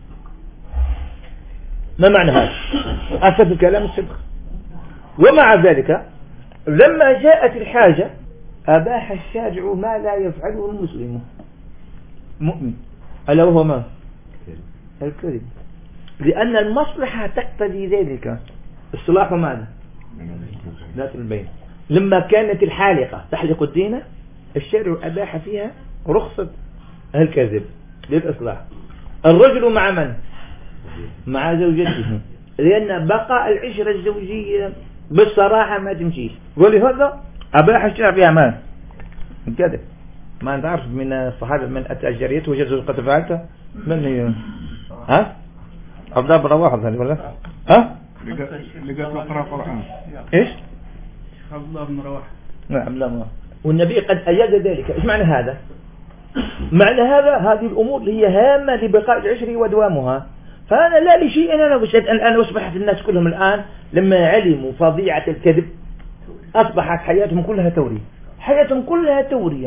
ما معنى هذا؟ أسف الكلام الصدق. ومع ذلك لما جاءت الحاجة أباح الشارع ما لا يفعله المسلم مؤمن، ألا وهو ما؟ الكذب، لأن المصلحة تقتضي ذلك. الصلاح ماذا؟ ذات البين. لما كانت الحالقة تحلق الدين الشارع أباح فيها رخصة الكذب للإصلاح. الرجل مع من؟ مع زوجته، لأن بقاء العشرة الزوجية بالصراحة ما تمشيش، ولهذا أباح الشارع فيها ما الكذب. ما أنت عارف من الصحابة من أتى جاريته وجزء قد فعلته من هي؟ ها؟ عبد الله بن رواحة ولا؟ ها؟ اللي قال اقرأ قرآن. إيش؟ عبد الله بن رواحة. نعم لا. والنبي قد أيد ذلك. إيش معنى هذا؟ معنى هذا هذه الأمور هي هامة لبقاء العشر ودوامها. فأنا لا لشيء أنا الآن أصبحت الناس كلهم الآن لما علموا فظيعة الكذب أصبحت حياتهم كلها تورية، حياتهم كلها تورية،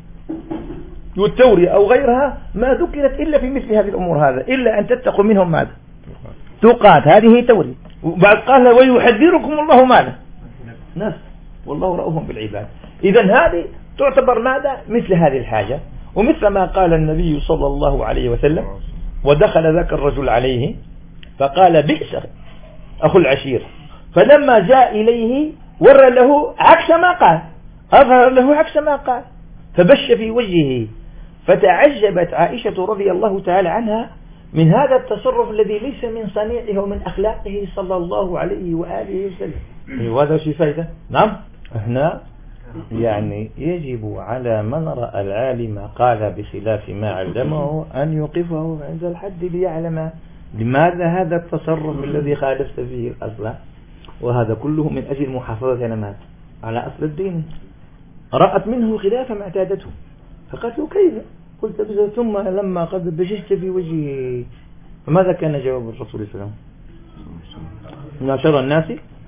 والتورية أو غيرها ما ذكرت إلا في مثل هذه الأمور، هذا إلا أن تتقوا منهم ماذا؟ تقات. هذه هي تورية. وبعد قال ويحذركم الله ماذا؟ نفس والله رؤوف بالعباد. إذا هذه تعتبر ماذا؟ مثل هذه الحاجة. ومثل ما قال النبي صلى الله عليه وسلم ودخل ذاك الرجل عليه فقال بئس أخو العشير، فلما جاء إليه ورى له عكس ما قال، أظهر له عكس ما قال، فبش في وجهه. فتعجبت عائشة رضي الله تعالى عنها من هذا التصرف الذي ليس من صنيعه ومن أخلاقه صلى الله عليه وآله وسلم. وهذا شيء فايدة. نعم احنا يعني يجب على من رأى العالم قال بخلاف ما علمه أن يوقفه عند الحد ليعلم لماذا هذا التصرف الذي خالفت فيه الأصل. وهذا كله من أجل محافظة على أصل الدين. رأت منه خلاف ما اعتادته فقالت له كيف؟ قلت بس ثم لما قد بششت في وجهه. فماذا كان جواب الرسول صلى الله عليه وسلم؟ من شر الناس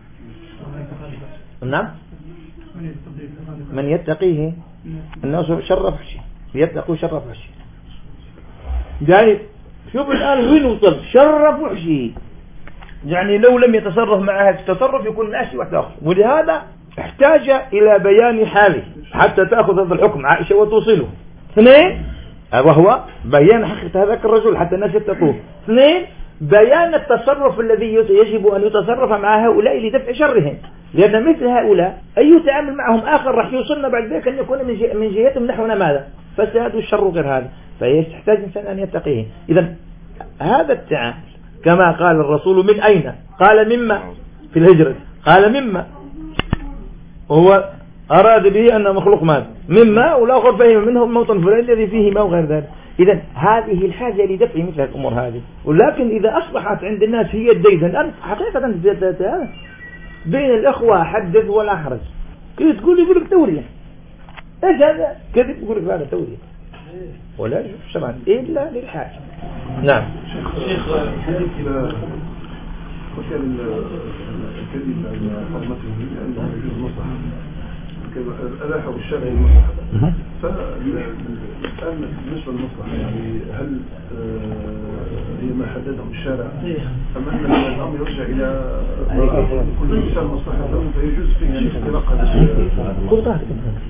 نعم من يتقيه الناس شر فحشه يتقوا شر فحشه. يعني شوف الآن وين وصل شر فحشه، يعني لو لم يتصرف مع هذا التصرف يكون ماشي واحد آخر. ولهذا احتاج إلى بيان حاله حتى تأخذ هذا الحكم عائشة وتوصله. اثنين وهو بيان حقيقة هذاك الرجل حتى الناس يتقوه. اثنين بيان التصرف الذي يجب أن يتصرف مع هؤلاء لدفع شرهم، لأن مثل هؤلاء أي تعامل معهم آخر راح يوصلنا بعد ذلك أن يكون من جهتهم نحونا ماذا؟ فساد الشر غير هذا، فيحتاج إنسان أن يتقيه. إذا هذا التعامل كما قال الرسول من أين؟ قال مما في الهجرة، قال مما هو أراد به أن مخلوق ماذا؟ مما والآخر فهم منه موطن فلان الذي فيه ما وغير ذلك. إذا هذه الحاجة لدفع مثل الأمور هذه. ولكن إذا أصبحت عند الناس هي الديدن الآن حقيقة بين الأخوة حدث ولا حرج. كيف تقول يقول لك تورية؟ إيش هذا؟ كذب يقول لك هذا تورية ولا يجب شرعا إلا للحاجة. نعم. شيخ حديث إلى وكان الكذب على حرمته لأنه يجوز مصلحة أباحه الشرع المصلحة. فالآن بالنسبة للمصلحة يعني هل هي ما حدده الشارع أم أن الأمر يرجع إلى كل إنسان مصلحة فيجوز فيه أن يختلق هذا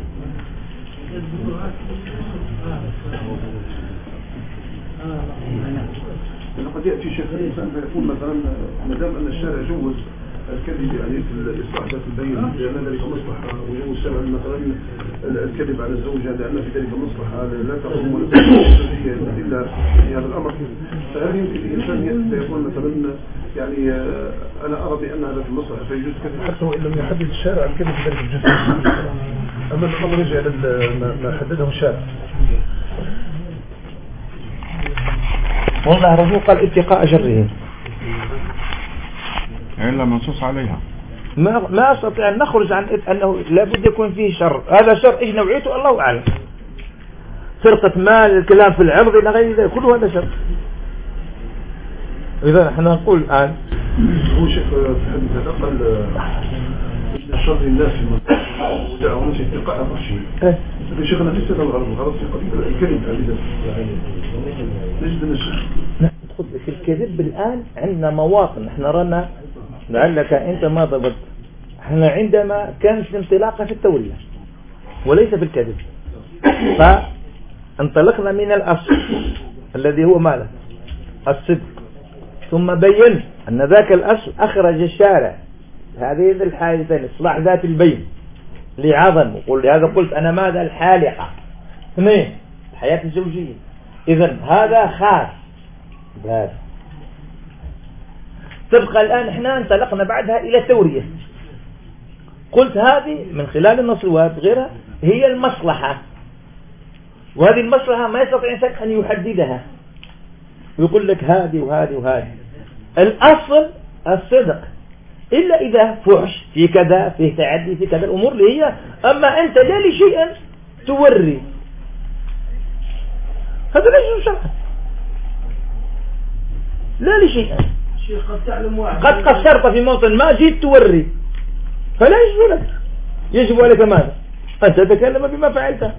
قد يأتي شيخ الإنسان فيقول مثلا ما دام أن الشارع جوز الكذب يعني في الإصلاح ذات البين لأن ذلك مصلحة، ويجوز شرعا مثلا الكذب على الزوجة لأن في ذلك مصلحة لا تقوم ولا تقوم إلا في هذا الأمر. فهل يمكن الإنسان يقول مثلا يعني أنا أرى بأن هذا في المصلحة فيجوز كذب حتى وإن لم يحدد الشارع الكذب في ذلك الجزء، أما الأمر يرجع إلى ما حدده الشارع. والله الرسول قال اتقاء شره إلا منصوص عليها. ما ما أستطيع أن نخرج عن أنه لابد يكون فيه شر. هذا شر إيش نوعيته الله أعلم. سرقة مال، الكلام في العرض إلى غير ذلك، كل هذا شر. إذا احنا نقول الآن هو شيخ في حديث هذا قال شر الناس ودعوا ناس اتقاء الرشيد. شيخنا ليس هذا الغرض، الغرض في قضية الكذب يعني نجد الشيخ. ندخل في الكذب الآن عندنا مواطن، احنا رانا لعلك أنت ما ضبط، احنا عندما كانت الانطلاقة في التورية وليس في الكذب، فانطلقنا من الأصل الذي هو ماذا؟ الصدق، ثم بين أن ذاك الأصل أخرج الشارع هذه الحاجتين، إصلاح ذات البين لعظم، وقل لهذا قلت أنا ماذا؟ الحالقة. اثنين الحياة الزوجية. إذن هذا خاص بهذا. تبقى الآن احنا انطلقنا بعدها إلى التورية، قلت هذه من خلال النصوات غيرها هي المصلحة، وهذه المصلحة ما يستطيع إنسان أن يحددها ويقول لك هذه وهذه وهذه. الأصل الصدق، إلا إذا فحش في كذا، في تعدي، في كذا الأمور اللي هي، أما أنت لا لشيء توري، هذا ليس شرعا، لا لشيء. قد تعلم واحد قد قصرت في موطن ما جيت توري، فلا يجب لك، يجب عليك ماذا؟ أن تتكلم بما فعلته.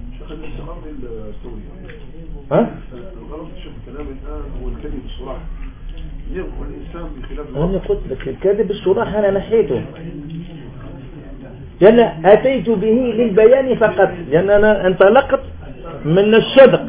ها؟ الغرض شوف الكلام الآن هو الكذب الصراح، يبقى الإنسان بخلاف. أنا قلت لك الكذب الصراح أنا نحيته، لأن أتيت به للبيان فقط، لأن أنا انطلقت من الصدق،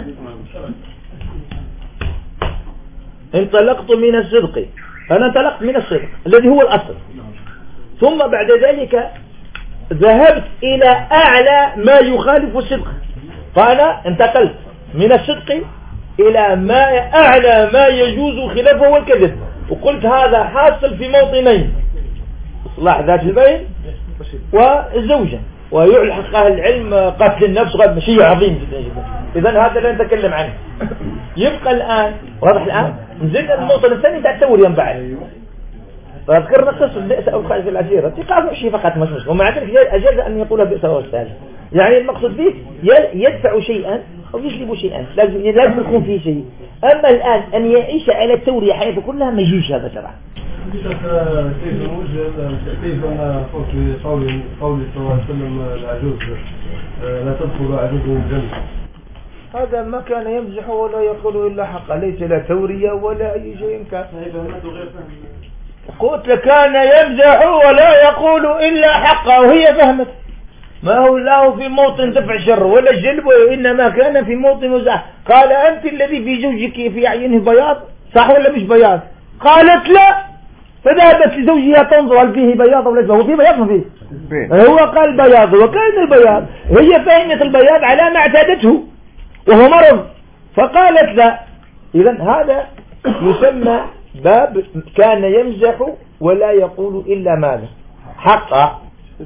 انطلقت من الصدق، أنا انطلقت من الصدق الذي هو الأصل، ثم بعد ذلك ذهبت إلى أعلى ما يخالف الصدق، فأنا انتقلت من الصدق إلى ما أعلى ما يجوز خلافه والكذب، وقلت هذا حاصل في موطنين، إصلاح ذات البين والزوجة، ويلحق أهل العلم قتل النفس، هذا شيء عظيم جدا جدا. إذن هذا لا نتكلم عنه. يبقى الآن واضح الآن نزلنا الموطن الثاني بتاع التورية من بعد، فذكرنا قصة البئس أو الخارج في العشيرة تقاف شيء فقط مش مشكلة، ومع ذلك أجاز أن يقولها بئس أو الثالث، يعني المقصود به يدفع شيئا أو يجلب شيئا، لازم لازم يكون فيه شيء. أما الآن أن يعيش على التورية حياته كلها ما يجوز هذا شرعا. كيف كيف أنا قلت في قول قول صلى الله عليه وسلم العجوز لا تدخل عجوز الجنة، هذا ما كان يمزح ولا يقول إلا حقا، ليس لا تورية ولا أي شيء كان. قلت لك كان يمزح ولا يقول إلا حقا، وهي فهمت ما هو له في موطن دفع شر ولا جلب، وإنما كان في موطن مزاح. قال أنت الذي في زوجك في عينه بياض، صح ولا مش بياض؟ قالت لا، فذهبت لزوجها تنظر هل فيه بياض ولا لا، هو فيه بياض ما فيه، هو قال بياض وكان البياض، هي فهمت البياض على ما اعتادته وهو مرض، فقالت لا. إذن هذا يسمى باب كان يمزح ولا يقول إلا ماذا؟ حقا.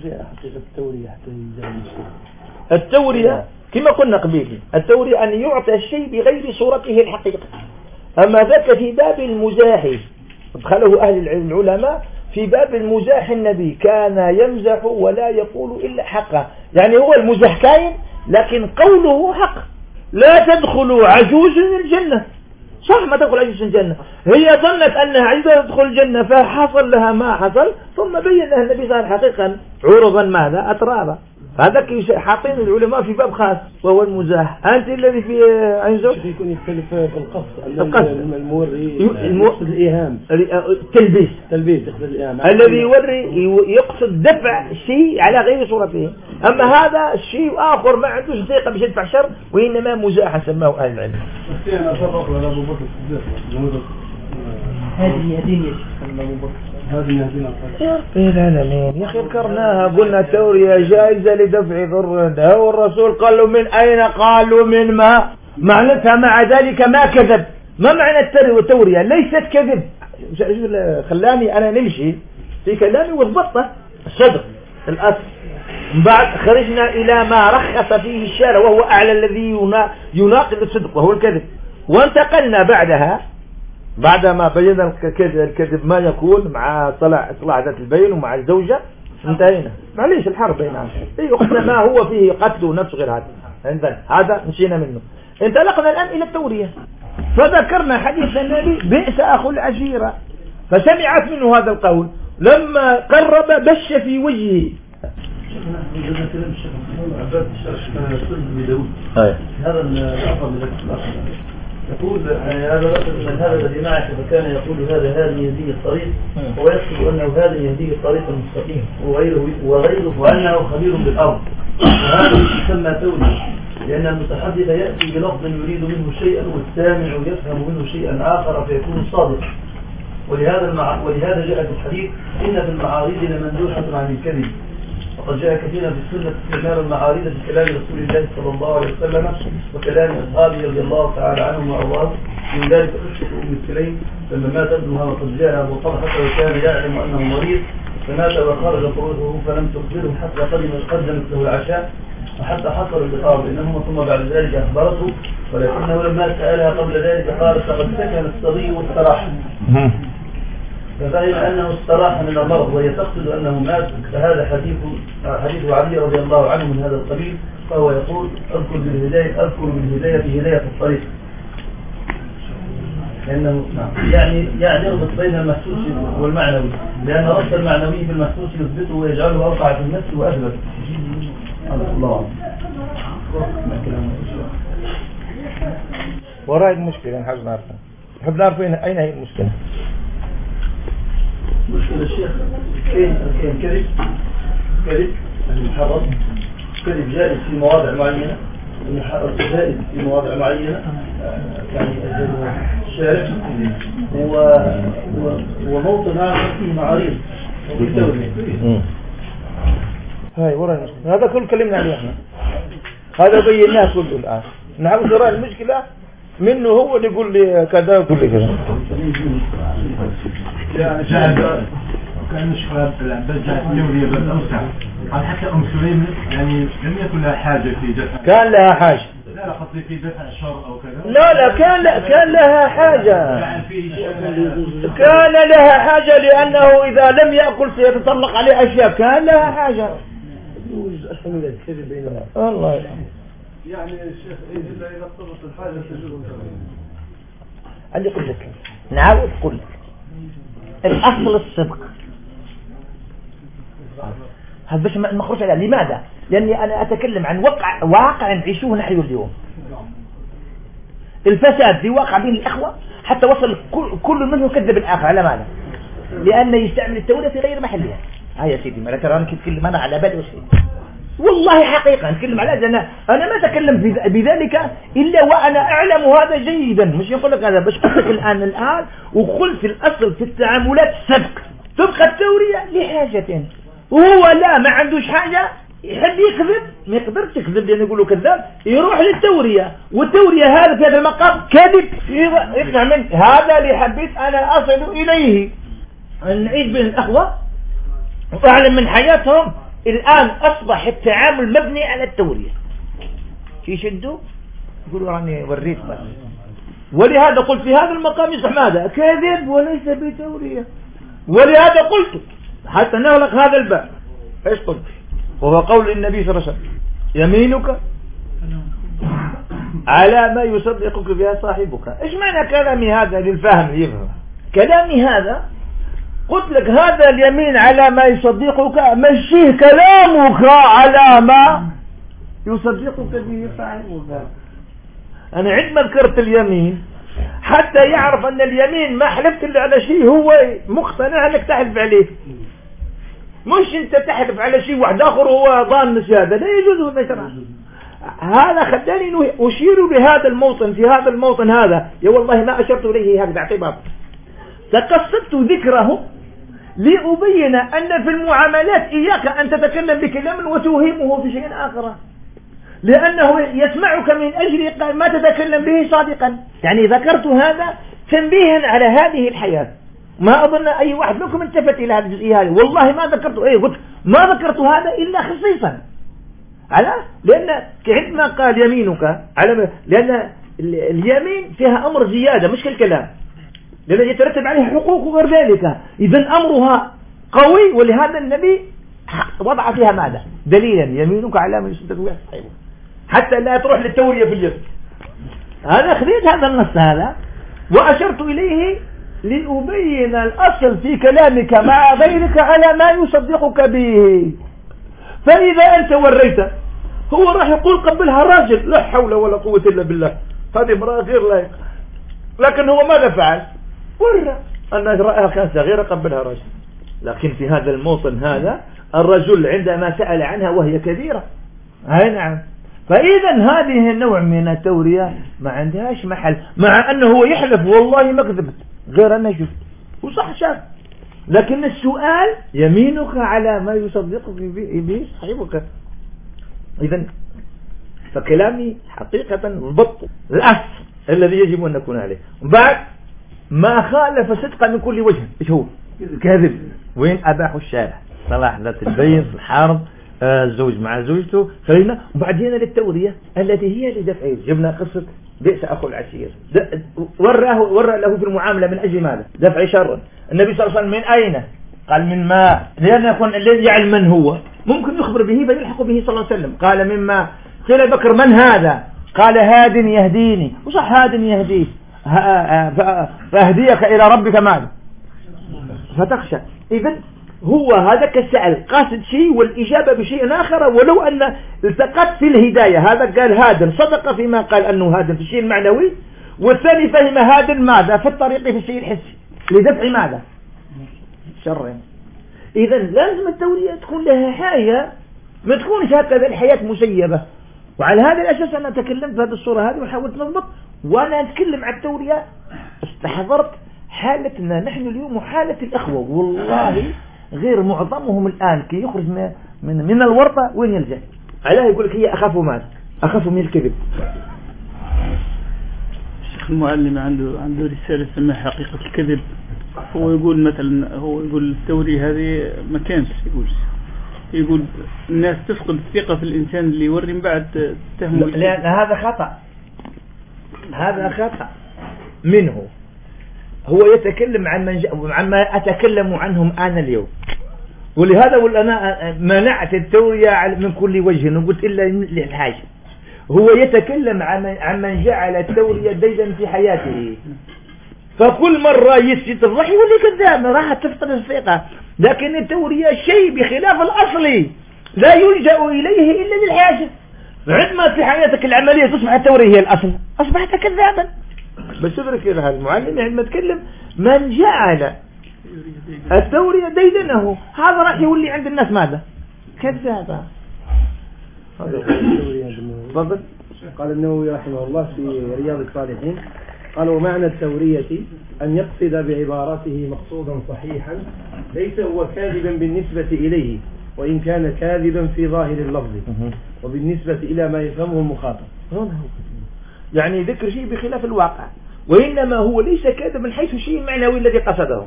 التورية كما قلنا قبيل، التورية أن يعطى الشيء بغير صورته الحقيقة، أما ذاك في باب المزاح ادخله أهل العلماء في باب المزاح. النبي كان يمزح ولا يقول إلا حقا، يعني هو المزاح كاين لكن قوله حق. لا تدخل عجوز الجنة، صح ما تدخل عجوز الجنة، هي ظنت أنها عايزة تدخل الجنة فحصل لها ما حصل، ثم بين لها النبي صار حقيقا عرضا ماذا أترابا. هذا حاطين العلماء في باب خاص وهو المزاح. أنت الذي في عنزه يكون يختلف في القصد، القصد الموري يقصد الإيهام، التلبيس، تلبيس يقصد الإيهام، الذي يوري يقصد دفع شيء على غير صورته. أما هذا الشيء آخر ما عندوش ثقة باش يدفع شر، وإنما مزاحا سماه أهل العلم. هذه هدية هذه هدينا يا رب العالمين يا أخي ذكرناها، قلنا التورية جائزة لدفع ضر، هو الرسول قال له من أين؟ قالوا من ما، معناتها مع ذلك ما كذب. ما معنى التورية؟ ليست كذب. خلاني أنا نمشي في كلامي وضبطه الصدق الأصل. بعد خرجنا إلى ما رخص فيه الشارع وهو أعلى الذي يناقض الصدق وهو الكذب، وانتقلنا بعدها بعدما بينا الكذب ما يكون مع طلع إصلاح ذات البين ومع الزوجة انتهينا. معليش الحرب بينهم، اي قلنا ما هو فيه قتل ونفس غير هذا. هذا مشينا منه. انطلقنا الآن إلى التورية، فذكرنا حديث النبي بئس أخو العشيرة، فسمعت منه هذا القول لما قرب بش في وجهه. هذا الأفضل يقول هذا من هذا الذي معك فكان يقول هذا هذا يهديه الطريق، ويقصد أنه هذا يهديه الطريق المستقيم، وغيره وغيره وأنه خبير بالأرض، وهذا يسمى توري، لأن المتحدث يأتي بلفظ يريد منه شيئا والسامع يفهم منه شيئا آخر فيكون صادق. ولهذا المع... ولهذا جاء في الحديث إن في المعارض لمندوحة عن الكذب، وقد جاء كثيرا في السنة استعمال المعارض في كلام رسول الله صلى الله عليه وسلم وكلام أصحابه رضي الله تعالى عنهم وأرضاهم. من ذلك قصة أم السليم لما مات ابنها وقد جاء أبو طلحة وكان يعلم أنه مريض فمات وخرج قوته فلم تخبره حتى قدم قدمت له العشاء وحتى حصل اللقاء بينهما، ثم بعد ذلك أخبرته، ولكنه لما سألها قبل ذلك قالت لقد سكن الصبي واستراح، ففهم أنه استراح من المرض وهي تقصد أنه مات. فهذا حديث حديث علي رضي الله عنه من هذا القبيل، فهو يقول أذكر بالهداية أذكر بالهداية هداية الطريق، لأنه يعني يعني يربط بين المحسوس والمعنوي، لأن ربط المعنوي بالمحسوس يثبته ويجعله أوقع في النفس وأثبت. الله وراء المشكلة نحب نعرفها، نحب نعرف أين هي المشكلة. مشكلة الشيخ كين كين كذب كذب المحرم، كذب جائز في مواضع معينة، المحرم جائز في مواضع معينة، يعني الشارع وموطن آخر فيه معارض وبالتورية. هاي وراء المشكلة، هذا كل كلمنا عليه احنا، هذا بيناه كله الآن. نحب وراء المشكلة منه هو اللي يقول لي كذا ويقول لي كذا. يعني جاء كأن الشباب العباس جاءت التورية بالأوسع، قال حتى أم سليم يعني لم يكن لها حاجة في دفع. كان لها حاجة. لا لا قصدي في دفع الشر أو كذا. لا لا كان لا كان لها حاجة. كان لها حاجة لأنه إذا لم يأكل سيتطلق عليه أشياء، كان لها حاجة. الله يعني الشيخ إذا إذا اقتضت الحاجة تجوز. عندي أقول لك نعاود أقول لك الأصل الصدق، هذا باش ما نخرج عليه. لماذا؟ لأني أنا أتكلم عن واقع واقع نعيشوه نحن اليوم. الفساد في واقع بين الأخوة حتى وصل كل منهم كذب الآخر. على ماذا؟ لأنه يستعمل التورية في غير محلها. هاي يا سيدي ما ترى أنا كتكلم أنا على بالي وشيء والله حقيقة نتكلم على هذا. أنا أنا ما أتكلم بذلك إلا وأنا أعلم هذا جيدا، مش يقول لك هذا باش قلت لك الآن الآن وقلت في الأصل في التعاملات السبق تبقى التورية لحاجة، وهو لا ما عندوش حاجة يحب يكذب ما يقدرش يكذب لأن يقولوا كذاب، يروح للتورية، والتورية هذا في هذا المقام كذب. يفهم من هذا اللي حبيت أنا أصل إليه، نعيد بين الأخوة وأعلم من حياتهم. الآن أصبح التعامل مبني على التورية، يشدوا يقولوا راني وريت بس. ولهذا قلت في هذا المقام يصبح ماذا؟ كذب وليس بتورية. ولهذا قلت حتى نغلق هذا الباب ايش قلت؟ وهو قول النبي صلى الله عليه وسلم يمينك على ما يصدقك بها صاحبك. ايش معنى كلامي هذا للفهم يفهم؟ كلامي هذا قلت لك هذا اليمين على ما يصدقك مشيه كلامك على ما يصدقك به صاحبك. أنا عندما ذكرت اليمين حتى يعرف أن اليمين ما حلفت إلا على شيء هو مقتنع أنك تحلف عليه، مش أنت تحلف على شيء واحد آخر هو ظان هذا لا يجوز هذا شرعا. هذا خلاني أشير لهذا الموطن في هذا الموطن هذا يا والله ما أشرت إليه هكذا اعتبار، تقصدت ذكره لأبين أن في المعاملات إياك أن تتكلم بكلام وتوهمه في شيء آخر، لأنه يسمعك من أجل ما تتكلم به صادقا. يعني ذكرت هذا تنبيها على هذه الحياة. ما أظن أي واحد منكم انتفت إلى هذه الجزئية هذه، والله ما ذكرت أي قلت ما ذكرت هذا إلا خصيصا على لأن عندما قال يمينك على لأن اليمين فيها أمر زيادة مش كالكلام، لأن يترتب عليه حقوق وغير ذلك، إذن أمرها قوي. ولهذا النبي وضع فيها ماذا؟ دليلا يمينك على من يصدق به صاحبه. حتى لا تروح للتورية في اليد. أنا خذيت هذا النص هذا وأشرت إليه لأبين الأصل في كلامك مع غيرك على ما يصدقك به. فإذا أنت وريت هو راح يقول قبلها راجل، لا حول ولا قوة إلا بالله، هذه امرأة غير لايقة، لكن هو ماذا فعل؟ ورى أن رأها كانت صغيرة قبلها راجل. لكن في هذا الموطن هذا الرجل عندما سأل عنها وهي كبيرة، هاي نعم. فإذا هذه النوع من التورية ما عندهاش محل، مع أنه هو يحلف والله ما كذبت غير أنه شفت وصح شاف. لكن السؤال يمينك على ما يصدقك به صاحبك. إذا فكلامي حقيقة ضبط الأصل الذي يجب أن نكون عليه. بعد ما خالف صدقا من كل وجه، إيش هو؟ كذب. وين أباحوا الشارع؟ صلاح ذات البين في الحرب، الزوج مع زوجته، خلينا. وبعدين للتورية التي هي لدفع. جبنا قصة بئس أخو العشير، وراه ورى له في المعاملة من أجل ماذا؟ دفع شر. النبي صلى الله عليه وسلم من أين؟ قال من ماء، لأن يكون الذي يعلم من هو ممكن يخبر به فيلحق به صلى الله عليه وسلم. قال من ماء. قيل بكر من هذا؟ قال هاد يهديني. وصح هاد يهديه، فأهديك إلى ربك ماذا؟ فتخشى. إذن هو هذا كالسأل قاصد شيء والإجابة بشيء آخر، ولو أن التقت في الهداية. هذا قال هادن صدق فيما قال أنه هادن في الشيء المعنوي، والثاني فهم هادن ماذا؟ في الطريق في الشيء الحسي لدفع ماذا؟ شر. إذا لازم التورية تكون لها حاجة، ما تكونش هكذا الحياة مسيبة. وعلى هذا الأساس أنا تكلمت بهذه الصورة هذه وحاولت نضبط. وأنا أتكلم عن التورية استحضرت حالتنا نحن اليوم وحالة الأخوة، والله غير معظمهم الآن كي يخرج من من, من الورطة وين يلجأ؟ علاه يقول لك هي أخاف ماذا؟ أخاف من الكذب. الشيخ المعلم عنده عنده رسالة اسمها حقيقة الكذب. هو يقول مثلا، هو يقول التورية هذه ما كانش، يقول يقول الناس تفقد الثقة في الإنسان اللي يوري من بعد تهمه. لأن هذا خطأ، هذا خطأ منه. هو يتكلم عن من عما أتكلم عنهم أنا اليوم، ولهذا أنا منعت التورية من كل وجه وقلت إلا للحاجة. هو يتكلم عن من جعل التورية ديدا في حياته، فكل مرة يتفضح يولي كذاب، راح تفقد الثقة. لكن التورية شيء بخلاف الأصلي لا يلجأ إليه إلا للحاجة. عندما في حياتك العملية تصبح التورية هي الأصل، أصبحت كذابا. بس ادرك هذا المعلم عندما تكلم من جعل التورية ديدنه، هذا راح يولي عند الناس ماذا؟ كذابا. تفضل. قال النووي رحمه الله في رياض الصالحين، قال ومعنى التورية أن يقصد بعبارته مقصودا صحيحا ليس هو كاذبا بالنسبة إليه، وإن كان كاذبا في ظاهر اللفظ وبالنسبة إلى ما يفهمه المخاطب. يعني ذكر شيء بخلاف الواقع، وإنما هو ليس كاذب من حيث الشيء المعنوي الذي قصده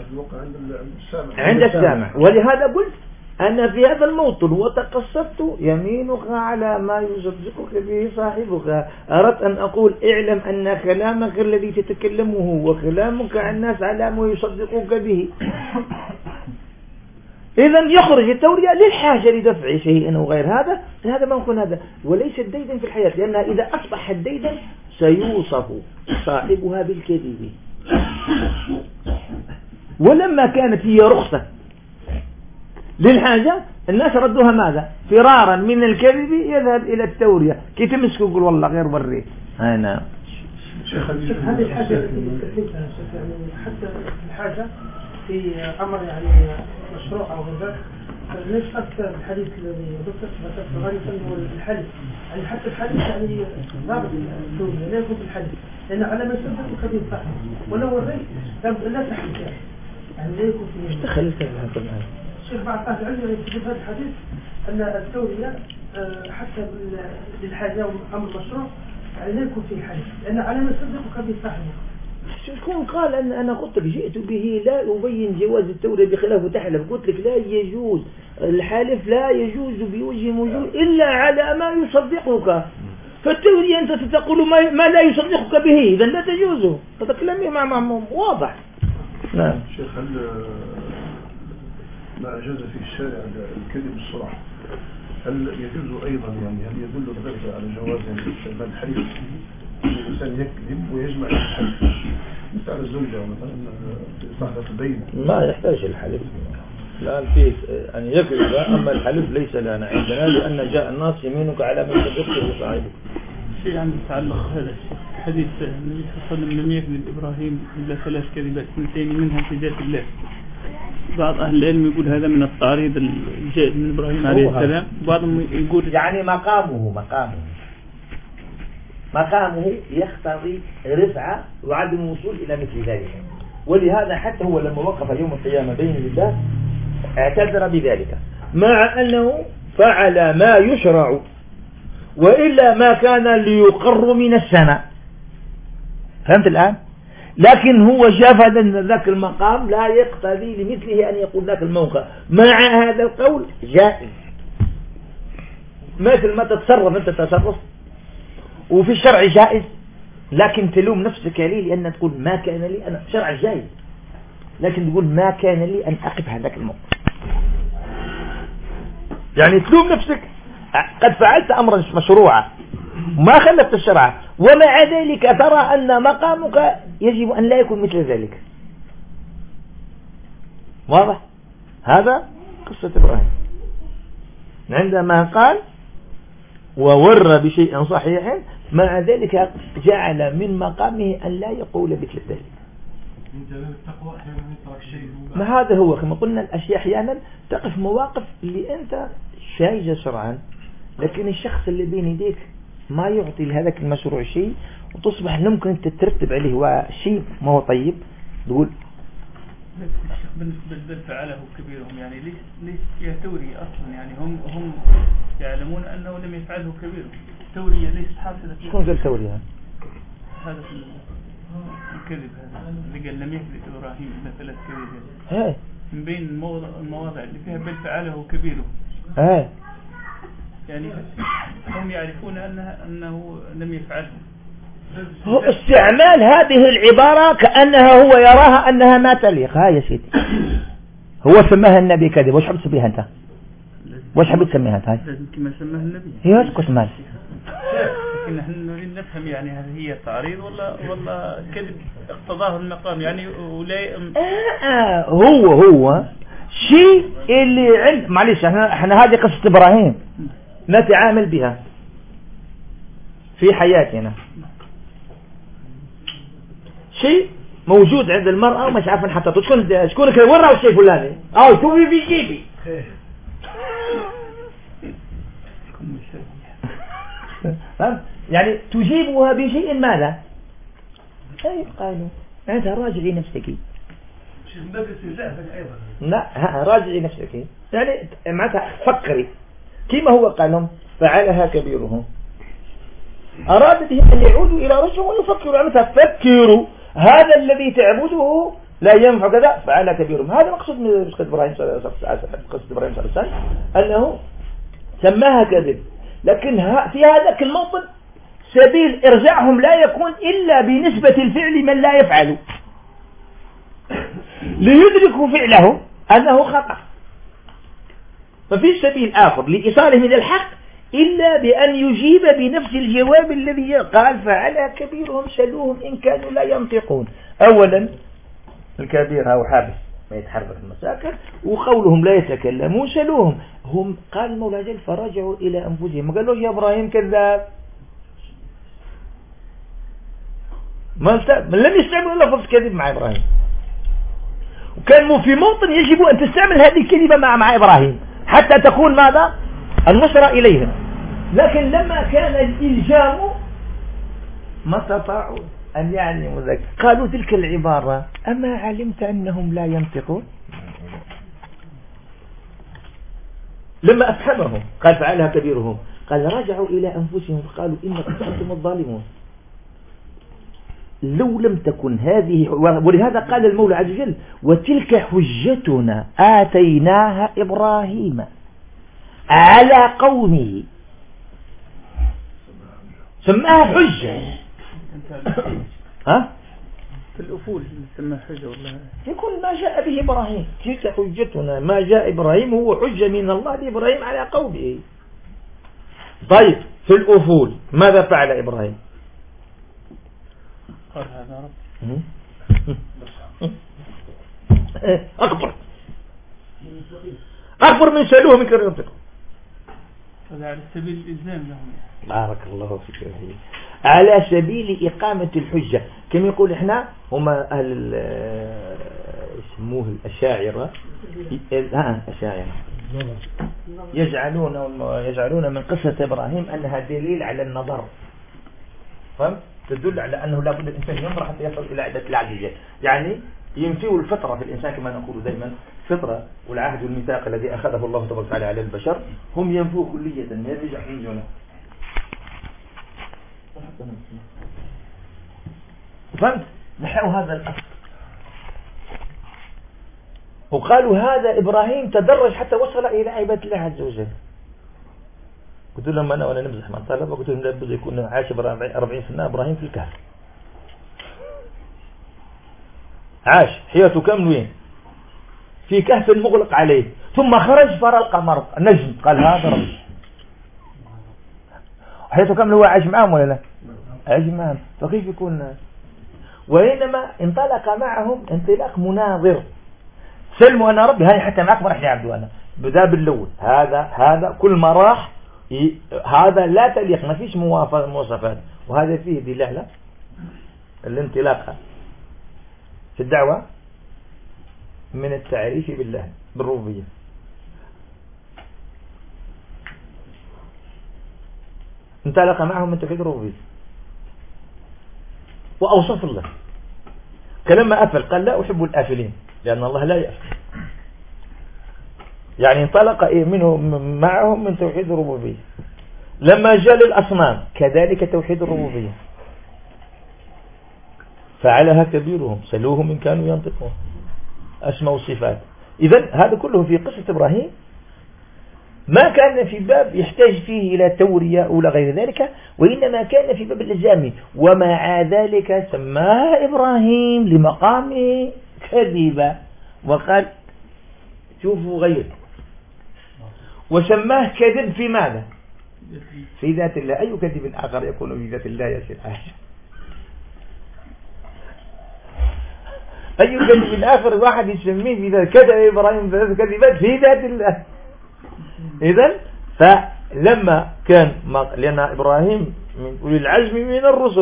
عند السامع. ولهذا قلت أن في هذا الموطن وتقصدت يمينك على ما يصدقك به صاحبك. أردت أن أقول اعلم أن كلامك الذي تتكلمه وكلامك عن الناس على ما يصدقك به. إذا يخرج التورية للحاجة لدفع شيء أو غير هذا، هذا ما يكون هذا، وليس الديدن في الحياة، لأنها إذا أصبح الديدن سيوصف صاحبها بالكذب. ولما كانت هي رخصة للحاجة الناس ردوها ماذا؟ فرارا من الكذب يذهب إلى التورية، كي تمسك يقول والله غير وريه. أنا هذه الحاجة حتى الحاجة في أمر يعني مشروع أو غير ذلك، ليش أكثر الحديث الذي ذكر ذكرت غالبا هو الحديث، يعني حتى الحديث يعني ضابط التورية لا يكون في الحديث، لأن على ما يصدق الخبير صح ولو وريت لا تحدث يعني لا يكون في دخلت هذا الآن. الشيخ بعض أهل العلم يكتب هذا الحديث أن التورية حتى للحاجة وأمر مشروع يعني لا يكون فيه حديث، لأن على ما يصدق الخبير صح. شكون قال أن أنا قلت لك جئت به لا أبين جواز التورية بخلاف تحلف؟ قلت لك لا يجوز الحلف، لا يجوز بوجه موجود إلا على ما يصدقك. فالتورية أنت تقول ما, ما لا يصدقك به، إذا لا تجوز. هذا كلامي مع واضح. نعم شيخ، هل ما أجاز في الشارع الكذب الصراحة هل يجوز أيضا يعني هل يدل ذلك على جواز يعني استعمال الحليف الإنسان يكذب ويجمع الحليف مثل على الزوجة مثلا صاحبة البين ما يحتاج الحلف الآن في أن يكذب، أما الحلف ليس لنا عندنا لأن جاء الناس يمينك على من تدخل صاحبك. شيء عن تعلق هذا الشيء حديث النبي صلى الله عليه وسلم لم يكذب إبراهيم إلا ثلاث كذبات اثنتين منها في ذات الله. بعض أهل العلم يقول هذا من التعريض الجائز من إبراهيم عليه السلام، بعضهم يقول يعني مقامه مقامه مقامه يقتضي رفعة وعدم الوصول إلى مثل ذلك، ولهذا حتى هو لما وقف يوم القيامة بين الله اعتذر بذلك مع أنه فعل ما يشرع وإلا ما كان ليقر من السماء. فهمت الآن؟ لكن هو شاف أن ذاك المقام لا يقتضي لمثله أن يقول ذاك الموقع، مع هذا القول جائز مثل ما تتصرف أنت تصرف وفي الشرع جائز، لكن تلوم نفسك لي لأن تقول ما كان لي أنا شرع جائز، لكن تقول ما كان لي أن أقف هذاك الموقف، يعني تلوم نفسك قد فعلت أمرا مشروعا ما خلفت الشرع ومع ذلك ترى أن مقامك يجب أن لا يكون مثل ذلك. واضح؟ هذا قصة إبراهيم عندما قال وور بشيء صحيح مع ذلك جعل من مقامه أن لا يقول مثل ذلك. ما هذا هو كما قلنا الأشياء أحيانا تقف مواقف اللي أنت شايجة شرعا، لكن الشخص اللي بين يديك ما يعطي لهذاك المشروع شيء وتصبح ممكن تترتب عليه وشيء ما هو طيب. تقول بالنسبة للبل فعله كبيرهم يعني ليس ليس فيها تورية أصلا، يعني هم هم يعلمون أنه لم يفعله كبيرهم، التورية ليست حاصلة. شكون قال تورية؟ هذا الكذب هذا اللي قال لم يكذب إبراهيم إلا ثلاث كذبات. إيه. من بين المواضع المواضع اللي فيها بل فعله كبيرهم. إيه. يعني هم يعرفون أنه أنه لم يفعله. هو استعمال هذه العبارة كأنها هو يراها أنها ما تليق. ها يا سيدي هو سماها النبي كذب، وش حب تسميها أنت؟ وش حب تسميها أنت؟ هاي لازم كما سماها النبي. هي اسكت مال. لكن نحن نريد نفهم يعني هل هي تعريض ولا ولا كذب اقتضاه المقام يعني ولا آه آه هو هو شيء اللي عند معلش احنا احنا هذه قصة إبراهيم نتعامل بها في حياتنا، شيء موجود عند المرأة ومش عارفين حتى شكون شكون كده ورا الشيء فلاني او توفي في جيبي يعني تجيبها بشيء ماذا؟ اي قالوا انت راجعي نفسك لا راجعي نفسك يعني معناتها فكري كما هو قال لهم فعلها كبيرهم، أراد بهم أن يعودوا إلى رشدهم ويفكروا عنها فكروا هذا الذي تعبده لا ينفع كذا فعلها كبيرهم. هذا مقصود من قصة إبراهيم صلى الله عليه وسلم أنه سماها كذب، لكن في هذا الموطن سبيل إرجاعهم لا يكون إلا بنسبة الفعل من لا يفعل ليدركوا فعله أنه خطأ، ففي سبيل آخر لإيصالهم إلى الحق إلا بأن يجيب بنفس الجواب الذي قال فعلى كبيرهم سلوهم إن كانوا لا ينطقون. أولا الكبير هو حابس ما يتحرك المساكن، وقولهم لا يتكلمون سلوهم هم قال المولى جل فرجعوا إلى أنفسهم ما قالوا يا إبراهيم كذاب، ما لم يستعملوا لفظ كذب مع إبراهيم، وكان في موطن يجب أن تستعمل هذه الكلمة مع مع إبراهيم حتى تكون ماذا النصرة إليهم، لكن لما كان الإلجام ما استطاعوا أن يعلموا ذلك. قالوا تلك العبارة أما علمت أنهم لا ينطقون؟ لما أفهمهم قال فعلها كبيرهم قال رجعوا إلى أنفسهم فقالوا إنكم أنتم الظالمون. لو لم تكن هذه، ولهذا قال المولى عز وجل وتلك حجتنا آتيناها إبراهيم على قومه، سماها حجة. ها في الأفول سماها حجة والله يكون ما جاء به إبراهيم. تلك حجتنا ما جاء إبراهيم هو حجة من الله لإبراهيم على قومه. طيب في الأفول ماذا فعل إبراهيم؟ قال هذا رب أكبر أكبر من سألوه من كرة ينطق. هذا على سبيل الإلزام لهم. بارك الله فيك. على سبيل إقامة الحجة كما يقول إحنا هما أهل يسموه الأشاعرة ها أشاعرة يجعلون يجعلون من قصة إبراهيم أنها دليل على النظر. فهم؟ تدل على أنه لا بد الإنسان ينظر حتى يصل إلى عدة العجيزة. يعني ينفيه الفطرة في الإنسان كما نقول دائما فطرة والعهد والميثاق الذي أخذه الله تبارك وتعالى على البشر هم ينفوه كلية يرجع ينجونه. فهمت؟ نحو هذا الأصل وقالوا هذا إبراهيم تدرج حتى وصل إلى عبادة الله عز وجل. قلت لهم أنا وأنا نمزح مع الطلبة قلت لهم لابد يكون عاش أربعين سنة إبراهيم في الكهف. عاش حياته كامل وين؟ في كهف مغلق عليه ثم خرج فرى القمر نجم قال هذا ربي. حياته كامل هو عاش معهم ولا لا؟ عاش معهم. فكيف يكون؟ وإنما انطلق معهم انطلاق مناظر. سلموا أنا ربي هاي حتى معك ما راح يعبدوا أنا بدأ باللون هذا هذا كل ما راح هذا لا تليق ما فيش مواصفات وهذا فيه دلالة الانطلاق في الدعوة من التعريف بالله بالربوبية. انطلق معهم من توحيد الربوبية وأوصف الله كلما أفل قال لا أحب الآفلين لأن الله لا يأفل. يعني انطلق منه معهم من توحيد الربوبية. لما جاء للأصنام كذلك توحيد الربوبية فعلها كبيرهم سلوهم إن كانوا ينطقون أسماء وصفات. إذن هذا كله في قصة إبراهيم ما كان في باب يحتاج فيه إلى تورية أو غير ذلك وإنما كان في باب الإلزام ومع ذلك سماها إبراهيم لمقامه كذبة وقال شوفوا غير وسماه كذب في ماذا؟ في ذات الله. أي كذب آخر يكون في ذات الله يا سيد عائشة؟ أي كذب آخر واحد يسميه في ذات كذب إبراهيم ثلاث كذبات في ذات الله. إذن فلما كان لأن إبراهيم من أولي العزم من الرسل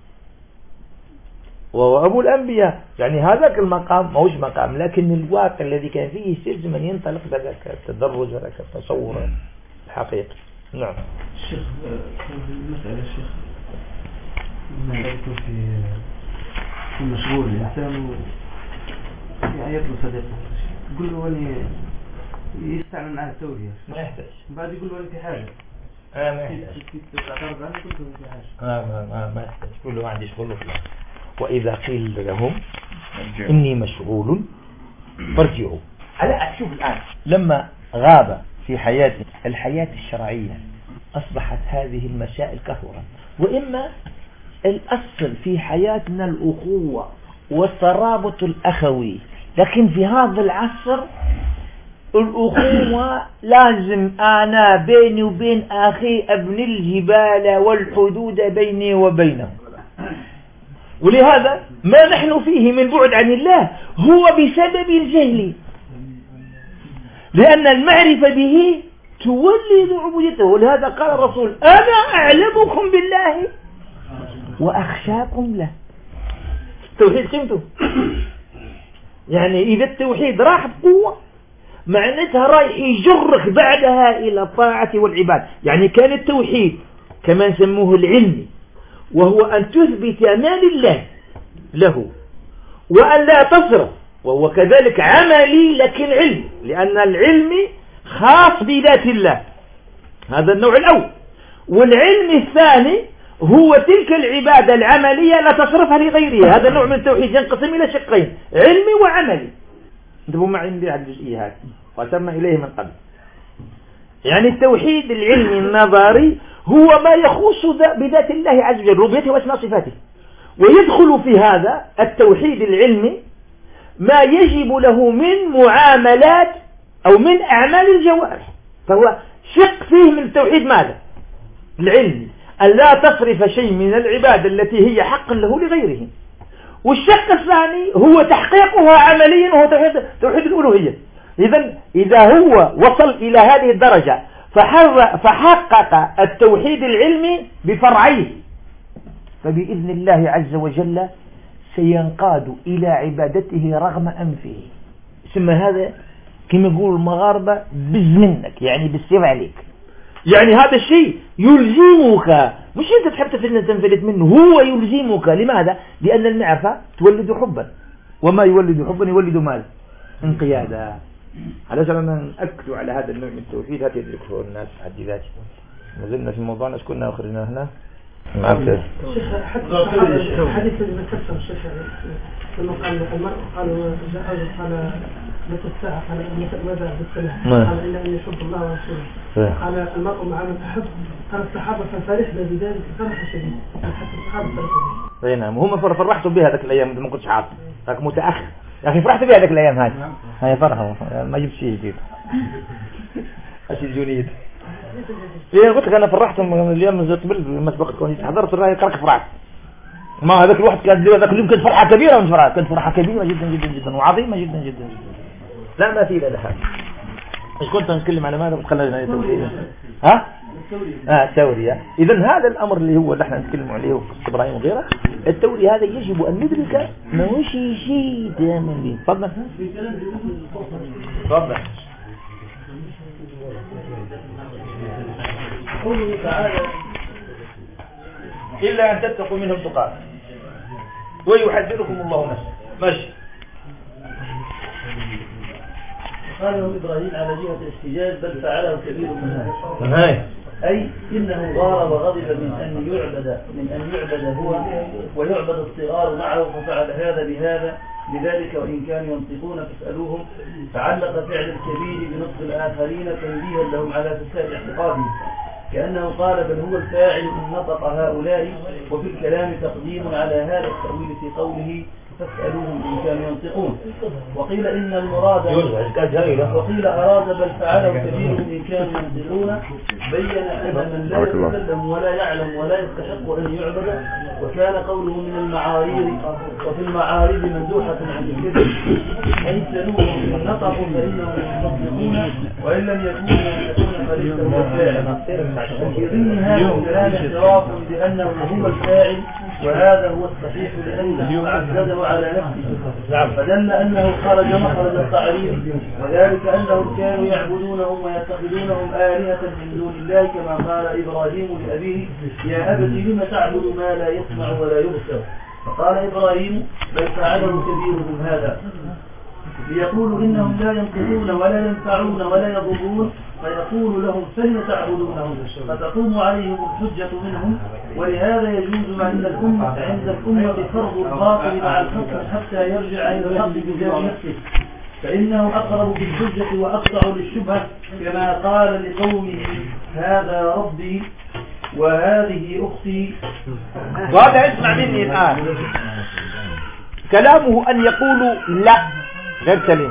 وهو أبو الأنبياء يعني هذاك المقام ما هوش مقام لكن الواقع الذي كان فيه يستلزم أن ينطلق بذاك التدرج وذاك التصور الحقيقي. نعم. الشيخ المسألة الشيخ ما يكون في في مشغول الإنسان يعني يطلب صديقه يقول له وني يستعمل معه التورية ما يحتاج بعد يقول له أنت حاجة آه ما يحتاج آه ما ما ما يحتاج كل واحد يشغل له. وإذا قيل لهم إني مشغول فارجعوا. هلا شوف الآن لما غاب في حياته الحياة الشرعية أصبحت هذه المسائل كثرة وإما الأصل في حياتنا الأخوة والترابط الأخوي لكن في هذا العصر الأخوة لازم أنا بيني وبين أخي أبني الجبال والحدود بيني وبينه. ولهذا ما نحن فيه من بعد عن الله هو بسبب الجهل لأن المعرفة به تولد عبوديته. ولهذا قال الرسول أنا أعلمكم بالله وأخشاكم له. التوحيد قيمته يعني إذا التوحيد راح بقوة معناتها رايح يجرك بعدها إلى الطاعة والعباد. يعني كان التوحيد كما نسموه العلمي وهو أن تثبت ما لله له وأن لا تصرف وهو كذلك عملي لكن علمي لأن العلمي خاص بذات الله هذا النوع الأول. والعلم الثاني هو تلك العبادة العملية لا تصرفها لغيرها. هذا النوع من التوحيد ينقسم إلى شقين علمي وعملي. انتبهوا معي من هذه الجزئية هذه وسمى إليه من قبل. يعني التوحيد العلمي النظري هو ما يخص بذات الله عز وجل ربوبيته واسماء صفاته ويدخل في هذا التوحيد العلمي ما يجب له من معاملات أو من أعمال الجوارح. فهو شق فيه من التوحيد ماذا؟ العلم أن لا تصرف شيء من العبادة التي هي حق له لغيره. والشق الثاني هو تحقيقها عمليا وهو توحيد, توحيد الألوهية. إذن إذا هو وصل إلى هذه الدرجة فحقق التوحيد العلمي بفرعيه، فبإذن الله عز وجل سينقاد إلى عبادته رغم أنفه. ثم هذا كما يقول المغاربة بز منك، يعني بالسيف عليك، يعني هذا الشيء يلزمك، مش أنت تحب تنفلت منه، هو يلزمك. لماذا؟ لأن المعرفة تولد حبا، وما يولد حبا يولد مال انقيادا. على سبيل نأكد على هذا النوع من التوحيد هذا يدركه الناس حد ذاته. نزلنا في موضوعنا كنا أخرجنا هنا معك الحديث اللي ذكرته الشيخ لما قال المرء قال قال متى الساعة، قال ماذا بالسنة، قال إلا أن يحب الله ورسوله، قال المرء مع من أحب، قال الصحابة ففرحنا بذلك فرح شديد، حتى الصحابة فرحوا. أي نعم، هم فرحتوا بها ذاك الأيام ما كنتش عارف، ذاك متأخر يا أخي، فرحت بها ذاك الأيام هذه، هاي فرحة ما جبت شيء جديد، أشي جديد. إيه قلت لك أنا فرحتهم اليوم من قبل ما سبقت كوني حضرت الرأي كرك فرحت. ما هذاك الوقت كانت ذاك اليوم كانت فرحة كبيرة من فرحة، كانت فرحة كبيرة جدا جدا جدا وعظيمة جدا جدا جدا. لا مثيل لها. إيش كنت نتكلم على ماذا بتخلينا التورية؟ ها؟ آه التورية. إذا هذا الأمر اللي هو اللي احنا نتكلم عليه في إبراهيم وغيره، التورية هذا يجب أن ندرك ما هوش شيء تماما به. تفضل. تفضل. قوله تعالى إلا أن تتقوا منهم تقاه ويحذركم الله نفسه. ماشي. قاله إبراهيم على جهة الاحتجاج بل فعله كبير منها، أي إنه غار وغضب من أن يعبد من أن يعبد هو ويعبد الصغار معه، ففعل هذا بهذا لذلك وإن كانوا ينطقون فاسألوهم، فعلق فعل الكبير بنطق الآخرين تنبيها لهم على فساد اعتقادهم، كأنه قال بل هو الفاعل إن نطق هؤلاء، وفي الكلام تقديم على هذا التأويل في قوله فاسألوهم إن كانوا ينطقون. وقيل إن المراد وقيل أراد بل فعله كبيرهم إن كانوا ينطقون، بين أن من لا يتكلم ولا يعلم ولا يستحق أن يعبد، وكان قوله من المعاريض وفي المعارض مندوحة عن الكذب، أي سألوهم إن نطقوا فإنهم ينطقون وإن لم يكونوا ينطقون فليس هو الفاعل. في ضمن هذا الكلام اعتراف بأنه هو الفاعل، وهذا هو الصحيح لأنه عدده على نفسه، فدل أنه خرج مخرج التعريف، وذلك أنهم كانوا يعبدونهم ويتخذونهم آلهة من دون الله، كما قال إبراهيم لأبيه يا أبت لم تعبد ما لا يسمع ولا يبصر، فقال إبراهيم بل فعله كبيرهم هذا، ليقولوا إنهم لا ينقذون ولا ينفعون ولا يضرون، فيقول لهم فلم تعبدونهم، فتقوم عليهم الحجة منهم. ولهذا يجوز عند الأمة عند الأمة فرض الباطل مع الحكم حتى يرجع إلى الحق بذات نفسه، فإنه أقرب بالحجة وأقطع للشبهة، كما قال لقومه هذا ربي وهذه أختي. وهذا اسمع مني الآن كلامه أن يقولوا لا غير سليم،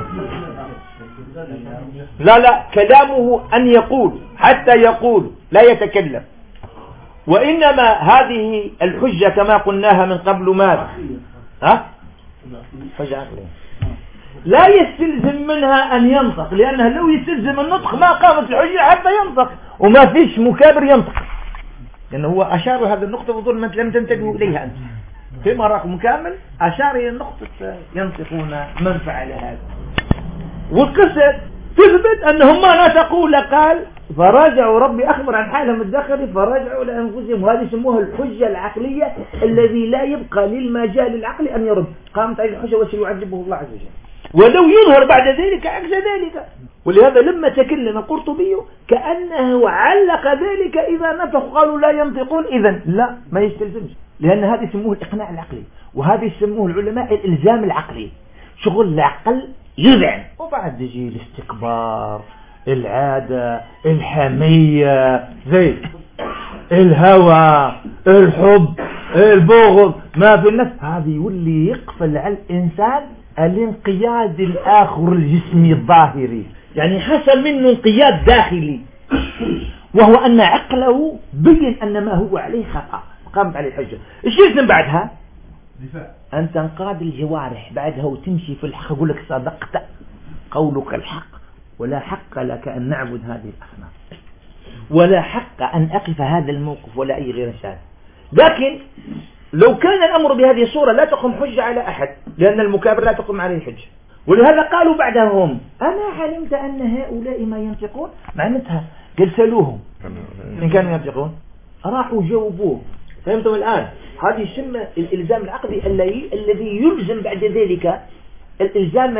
لا لا كلامه أن يقول حتى يقول لا يتكلم، وإنما هذه الحجة كما قلناها من قبل ماذا؟ ها؟ حجة عقلية لا يستلزم منها أن ينطق، لأنها لو يستلزم النطق ما قامت الحجة حتى ينطق، وما فيش مكابر ينطق، لأنه هو أشار هذه النقطة بظلمة لم تنتبهوا إليها أنت في مراكم كامل، أشار إلى النقطة ينطقون من فعل هذا. والقصة تثبت أنهم ما نطقوا، لقال فرجعوا ربي أخبر عن حالهم الداخلي فرجعوا لأنفسهم، وهذه يسموها الحجة العقلية الذي لا يبقى للمجال العقلي أن يرد، قامت عليه الحجة وسيعذبه الله عز وجل، ولو يظهر بعد ذلك عكس ذلك. ولهذا لما تكلم القرطبي كأنه علق ذلك إذا نطقوا قالوا لا ينطقون، إذن لا ما يستلزمش، لأن هذا يسموه الإقناع العقلي، وهذا يسموه العلماء الإلزام العقلي، شغل العقل يذعن، وبعد يجي الاستكبار، العادة، الحمية، زي الهوى، الحب، البغض، ما في النفس، هذا يولي يقفل على الإنسان الانقياد الآخر الجسمي الظاهري، يعني حصل منه انقياد داخلي، وهو أن عقله بين أن ما هو عليه خطأ، قامت عليه الحجة. إيش يلزم بعدها؟ أن تنقاد الجوارح بعدها وتمشي في الحق. أقول لك صدقت، قولك الحق، ولا حق لك أن نعبد هذه الأصنام، ولا حق أن أقف هذا الموقف ولا أي غير شان. لكن لو كان الأمر بهذه الصورة لا تقوم حجة على أحد، لأن المكابر لا تقوم عليه حجة. ولهذا قالوا بعدهم أما علمت أن هؤلاء ما ينطقون؟ معناتها قال سألوهم إن كانوا ينطقون، راحوا جاوبوه. فهمتم الآن؟ هذه يسمى الإلزام العقدي الذي يلزم بعد ذلك الإلزام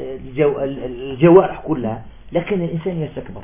الجوارح كلها، لكن الإنسان يستكبر.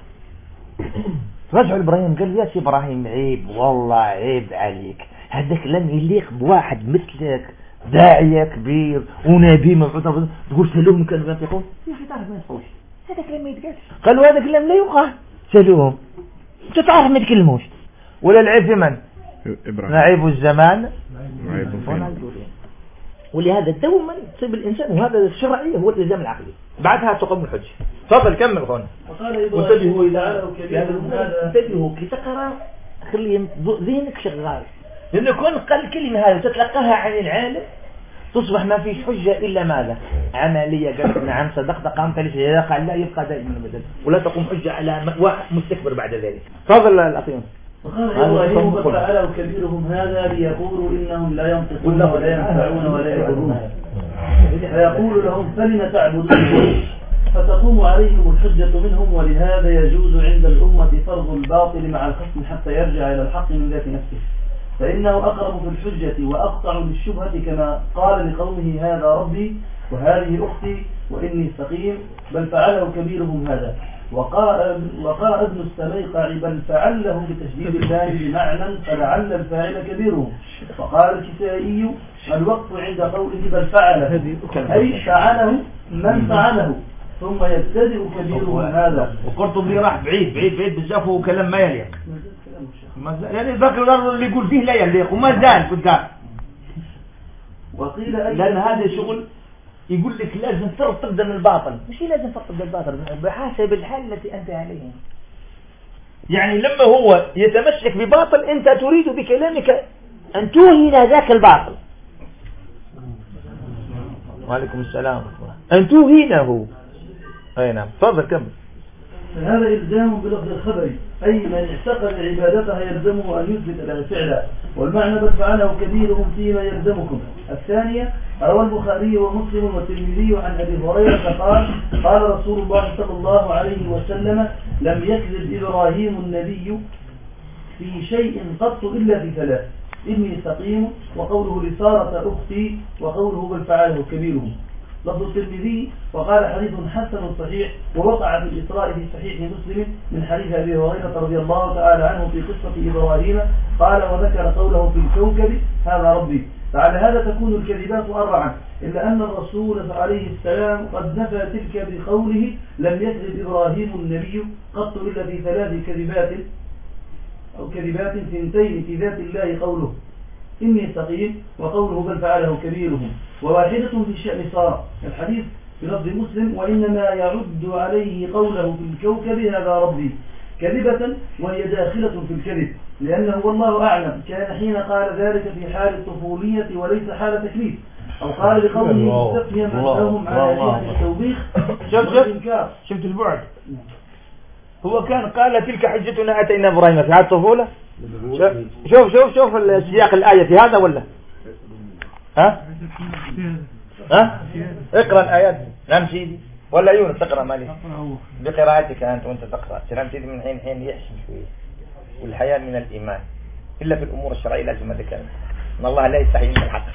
رجعوا لإبراهيم قال يا سي إبراهيم عيب والله عيب عليك، هذاك لم يليق بواحد مثلك داعية كبير ونبي مبعوث تقول سألوهم كانوا ينطقون. يا أخي تعرف ما ينطقوش، هذا كلام ما يتقالش. قالوا هذا كلام لا يقال، سألوهم أنت تعرف ما يتكلموش. ولا العيب في من؟ عيب الزمان وعيب فينا. ولهذا دوما تصيب الإنسان، وهذا الشرعي هو الإلزام العقلي، بعدها تقوم الحجة. تفضل كمل هون. وانتبهوا تعالى وكبيرهم هذا، انتبهوا كي تقرأ خلي ذهنك شغال، لأنه كون قال الكلمة هذه تتلقاها عن العالم تصبح ما فيش حجة إلا ماذا؟ عملية. قالت نعم صدقت قامت لشيء، قال لا يبقى دائما أبدا، ولا تقوم حجة على واحد مستكبر بعد ذلك. تفضل الأخير. وقال إبراهيم قد فعلوا كبيرهم هذا ليقولوا إنهم لا ينطقون ولا ينفعون ولا يضرون، فيقول لهم فلم تعبدون، فتقوم عليهم الحجة منهم. ولهذا يجوز عند الأمة فرض الباطل مع الخصم حتى يرجع إلى الحق من ذات نفسه، فإنه أقرب في الحجة وأقطع للشبهة، كما قال لقومه هذا ربي وهذه أختي وإني سقيم، بل فعله كبيرهم هذا. وقرأ, وقرأ ابن السميقع بل فعله بتشديد اللام بمعنى فلعل الفاعل كبيرهم. وقال الكسائي الوقت عند قوله بل فعله أي فعله من فعله ثم يبتدئ كبيرهم هذا. وقرطبي راح بعيد بعيد بعيد بزاف وكلام ما يليق، يعني ذكر الأرض اللي يقول فيه لا يليق وما زال قدام. وقيل لأن هذا شغل يقول لك لازم فرض تبدأ من الباطل، مش لازم فرض تبدأ الباطل بحسب الحال التي أنت عليها. يعني لما هو يتمسك بباطل أنت تريد بكلامك أن توهن ذاك الباطل. وعليكم السلام أن توهنه. أي نعم تفضل كمل. فهذا إلزام بلفظ الخبر، أي من اعتقد عبادتها يلزمه أن يثبت لها فعلا، والمعنى بل فعله كبيرهم فيما يلزمكم. الثانية روى البخاري ومسلم والترمذي عن أبي هريرة قال قال رسول الله صلى الله عليه وسلم لم يكذب إبراهيم النبي في شيء قط إلا في ثلاث: إني سقيم، وقوله لسارة أختي، وقوله بل فعله كبيرهم. لفظ الترمذي وقال حديث حسن صحيح، ووقع في الإسراء في صحيح مسلم من حديث أبي هريرة رضي الله تعالى عنه في قصة إبراهيم قال وذكر قوله في الكوكب هذا ربي. فعلى هذا تكون الكذبات أربعا، إلا أن الرسول عليه السلام قد نفى تلك بقوله لم يكذب إبراهيم النبي قط إلا في ثلاث كذبات أو كذبات ثنتين في ذات الله، قوله إني سقيم، وقوله بل فعله كبيرهم، وواحدة في شأن سارة الحديث بلفظ مسلم وإنما يعد عليه قوله في الكوكب هذا ربي كذبة، وهي داخلة في الكذب، لأنه والله أعلم كان حين قال ذلك في حال الطفولية وليس حال تكليف، أو قال لقوله مستقيا لهم على جهة التوبيخ والإنكار. شفت البعد؟ هو كان قال تلك حجتنا أتينا إبراهيم في حال الطفولة. شوف شوف شوف السياق الآية في هذا ولا ها ها اقرأ الآيات. نعم سيدي ولا يونس تقرأ مالي بقراءتك أنت وأنت تقرأ. نعم سيدي من حين حين يحسن شوية. والحياة من الإيمان إلا في الأمور الشرعية لازم ذكر إن الله لا يستحي من الحق.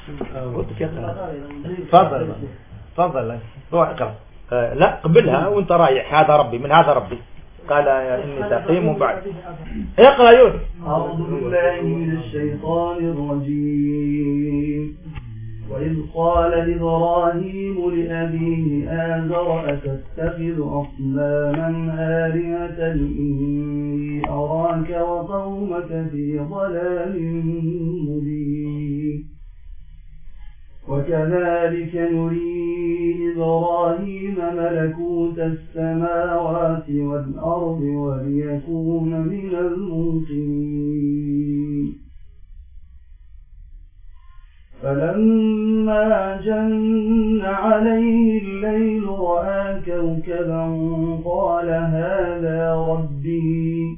تفضل تفضل روح اقرأ. آه لا قبلها وانت رايح هذا ربي من هذا ربي قال إني سقيم بعد. اقرأ يونس. أعوذ بالله من الشيطان الرجيم. وإذ قال إبراهيم لأبيه آزر أتتخذ أصناما آلهة إني أراك وقومك في ضلال مبين. وكذلك نري إبراهيم ملكوت السماوات والأرض وليكون من الموقنين فلما جن عليه الليل رأى كوكبا قال هذا ربي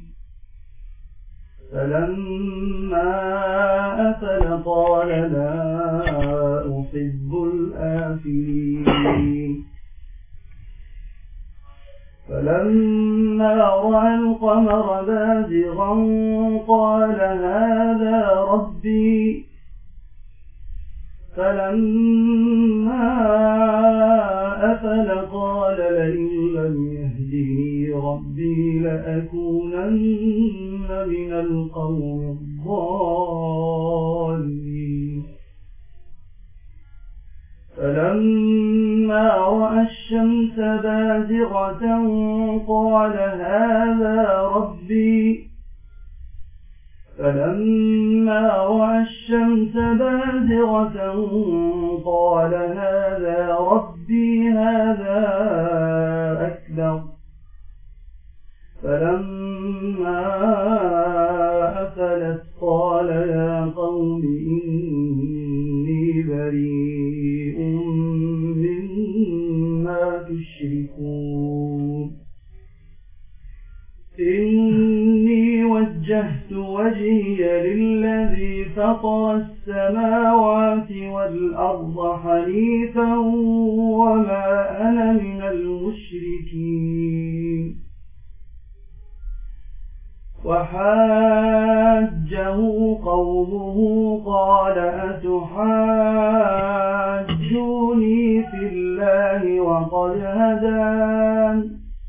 فلما أفل قال لا أحب الآفلين فلما رأى القمر بازغا قال هذا ربي فلما أفل قال لئن لم يهدني ربي لأكونن من القوم الضالين فلما رأى الشمس بازغة قال هذا ربي فلما رأى الشمس بازغة قال هذا ربي هذا أكبر فلما أفلت قال يا قوم إني بريء مما تشركون إني وجهت وجهي للذي فطر السماوات والأرض حنيفا وما أنا من المشركين وحاجه قومه قال أتحاجوني في الله وقد هدان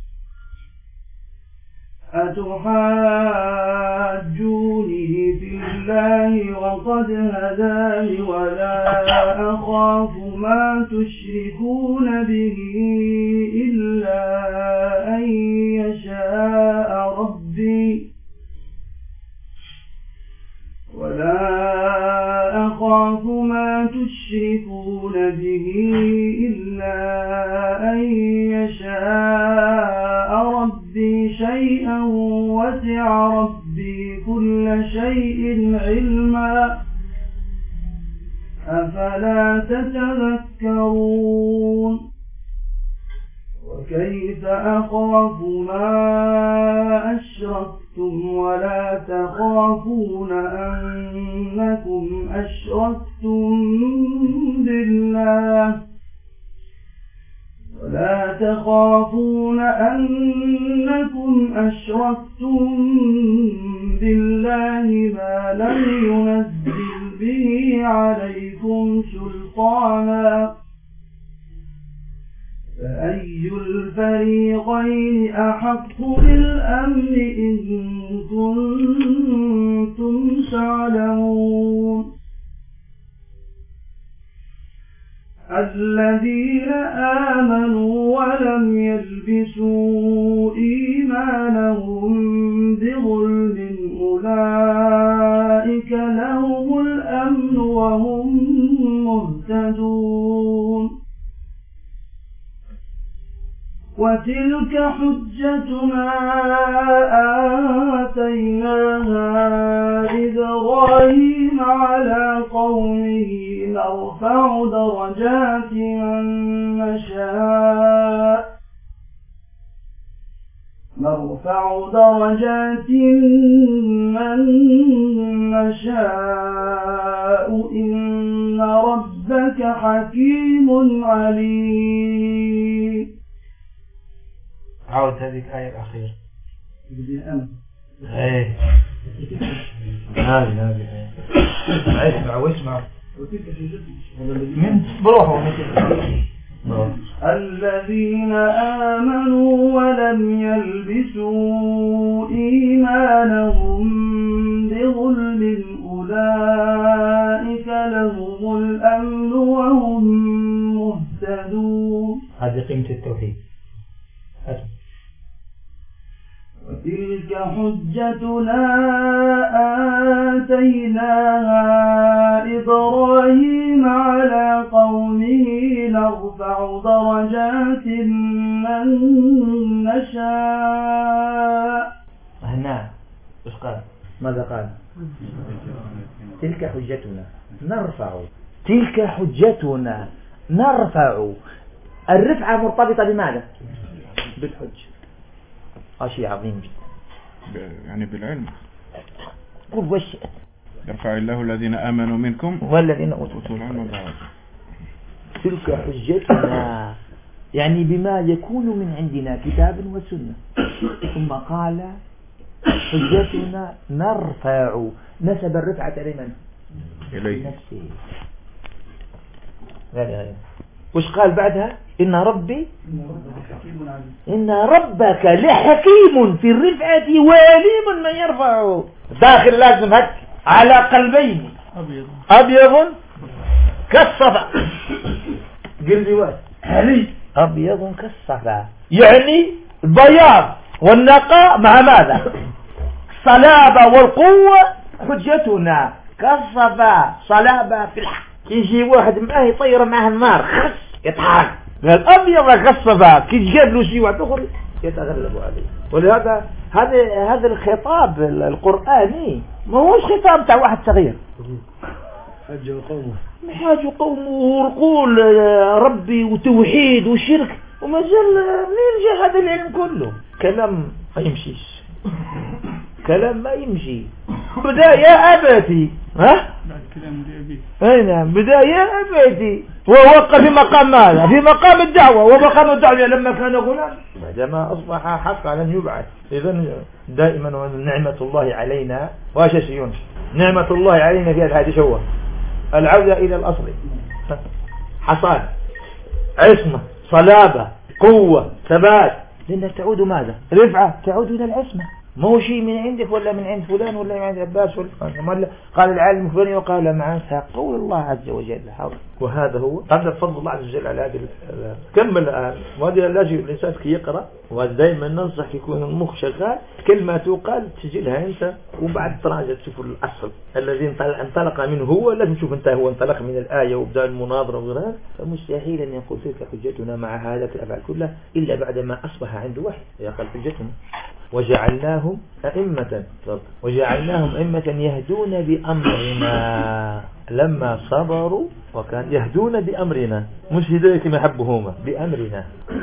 أتحاجوني في الله وقد هداني ولا أخاف ما تشركون به إلا أن يشاء ربي ولا أخاف ما تشركون به إلا أن يشاء ربي شيئا وسع ربي كل شيء علما أفلا تتذكرون وكيف أخاف ما أشركتم ولا تخافون أنكم أشركتم بالله ولا تخافون أنكم أشركتم بالله ما لم ينزل به عليكم سلطانا فأي الفريقين أحق بالأمن إن كنتم تعلمون الذين آمنوا ولم يلبسوا إيمانهم بظلم أولئك لهم الأمن وهم مهتدون وتلك حجتنا آتيناها إبراهيم على قومه نرفع درجات من نشاء نرفع درجات من نشاء إن ربك حكيم عليم. عاود هذه الآية الأخيرة. ايه هذه هذه اسمع واسمع من بروحه الذين آمنوا ولم يلبسوا إيمانهم بظلم أولئك لهم الأمن وهم مهتدون. هذه قيمة التوحيد. وتلك حجتنا آتيناها إبراهيم على قومه نرفع درجات من نشاء. هنا ايش قال؟ ماذا قال؟ تلك حجتنا نرفع، تلك حجتنا نرفع. الرفعة مرتبطة بماذا؟ بالحج. شيء عظيم جدا، يعني بالعلم. قل وش يرفع الله الذين آمنوا منكم والذين أوتوا العلم درجات. تلك حجتنا يعني بما يكون من عندنا كتاب وسنة. ثم قال حجتنا نرفع، نسب الرفعة لمن؟ إليه نفسه. وش قال بعدها؟ إن ربي إن ربك لحكيم في الرفعة وعليم من يرفع. داخل لازم هك على قلبين أبيض أبيض كالصفا. قل لي واحد علي أبيض كالصفا، يعني البياض والنقاء مع ماذا؟ الصلابة والقوة. حجتنا كالصفا صلابة في الحق. يجي واحد معاه يطير معه النار خس يتحرك، الأبيض كالصفا كي جاب له شيء واحد آخر يتغلب عليه. ولهذا هذا هذا الخطاب القرآني ما هوش خطاب تاع واحد صغير. حج قومه حاج قومه ورقول ربي وتوحيد وشرك، وما زال منين جاء هذا العلم كله؟ كلام ما يمشيش، كلام ما يمشي. بدأ يا أبتي ها؟ اي نعم، بدأ يا أبتي ووقف في مقام ماذا؟ في مقام الدعوة. ومقام الدعوة لما كان غلام بعدما أصبح حق على أن يبعث. إذن دائما نعمة الله علينا واشيون نعمة الله علينا في الحادث هو العودة إلى الأصل، حصاد، عصمة، صلابة، قوة، ثبات. لأنك تعود ماذا؟ رفعة، تعود إلى العصمة. ما هو شيء من عندك ولا من عند فلان ولا من عند عباس ولا قال العالم الفلاني وقال معه قول الله عز وجل. وهذا هو هذا فضل الله عز وجل على هذه. كمل الآن وهذا لازم الإنسان كي يقرأ، ودائما ننصح يكون المخ شغال. كلمة تقال تسجلها أنت وبعد تراجع تشوف الأصل الذي انطلق منه هو. لازم تشوف أنت هو انطلق من الآية وبدأ المناظرة وغيرها. فمستحيل أن يقول تلك حجتنا مع هذا الأفعال كلها إلا بعدما أصبح عنده وحي. يقول حجتنا وجعلناهم أئمة وجعلناهم أئمة يهدون بأمرنا لما صبروا وكان يهدون بأمرنا، مش هداية كما يحبهما بأمرنا.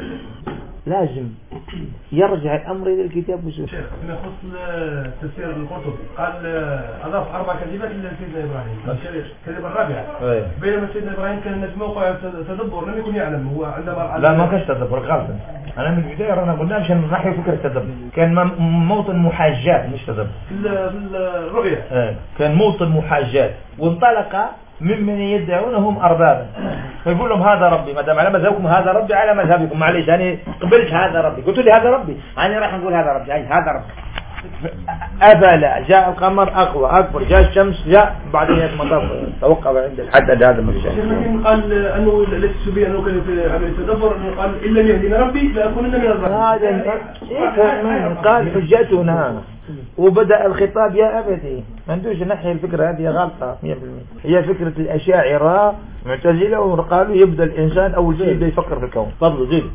لازم يرجع الأمر إلى الكتاب والسنة. شيخ فيما يخص تفسير القرطبي قال أضاف أربع كلمات إلى سيدنا إبراهيم، الكلمة الرابعة بينما سيدنا إبراهيم كان في موقع تدبر لم يكن يعلم هو عندما لا ما كانش تدبر غلطا. أنا من البداية أنا قلنا مش نحي فكرة التدبر، كان موطن محاجات مش تدبر. في الرؤية كان موطن محاجات وانطلق ممن يدعونهم أربابا فيقول لهم هذا ربي، ما دام على مذهبكم هذا ربي على مذهبكم. معليش أنا قبلت هذا ربي، قلت لي هذا ربي، أنا راح نقول هذا ربي. أي هذا ربي. أفلا جاء القمر أقوى أكبر، جاء الشمس جاء بعدين المطاف توقف عند الحد هذا المكان. قال أنه ليس سبيا أنه كان في عمل التدبر أنه قال إن لم يهدينا ربي لأكونن من الظالمين. هذا قال حجتنا وبدأ الخطاب يا أبتي. ما ندوش نحي الفكرة هذه غلطة مية بالمية. هي فكرة الأشاعرة معتزلة وقالوا يبدأ الإنسان أول شيء يبدأ يفكر في الكون. فضل زيد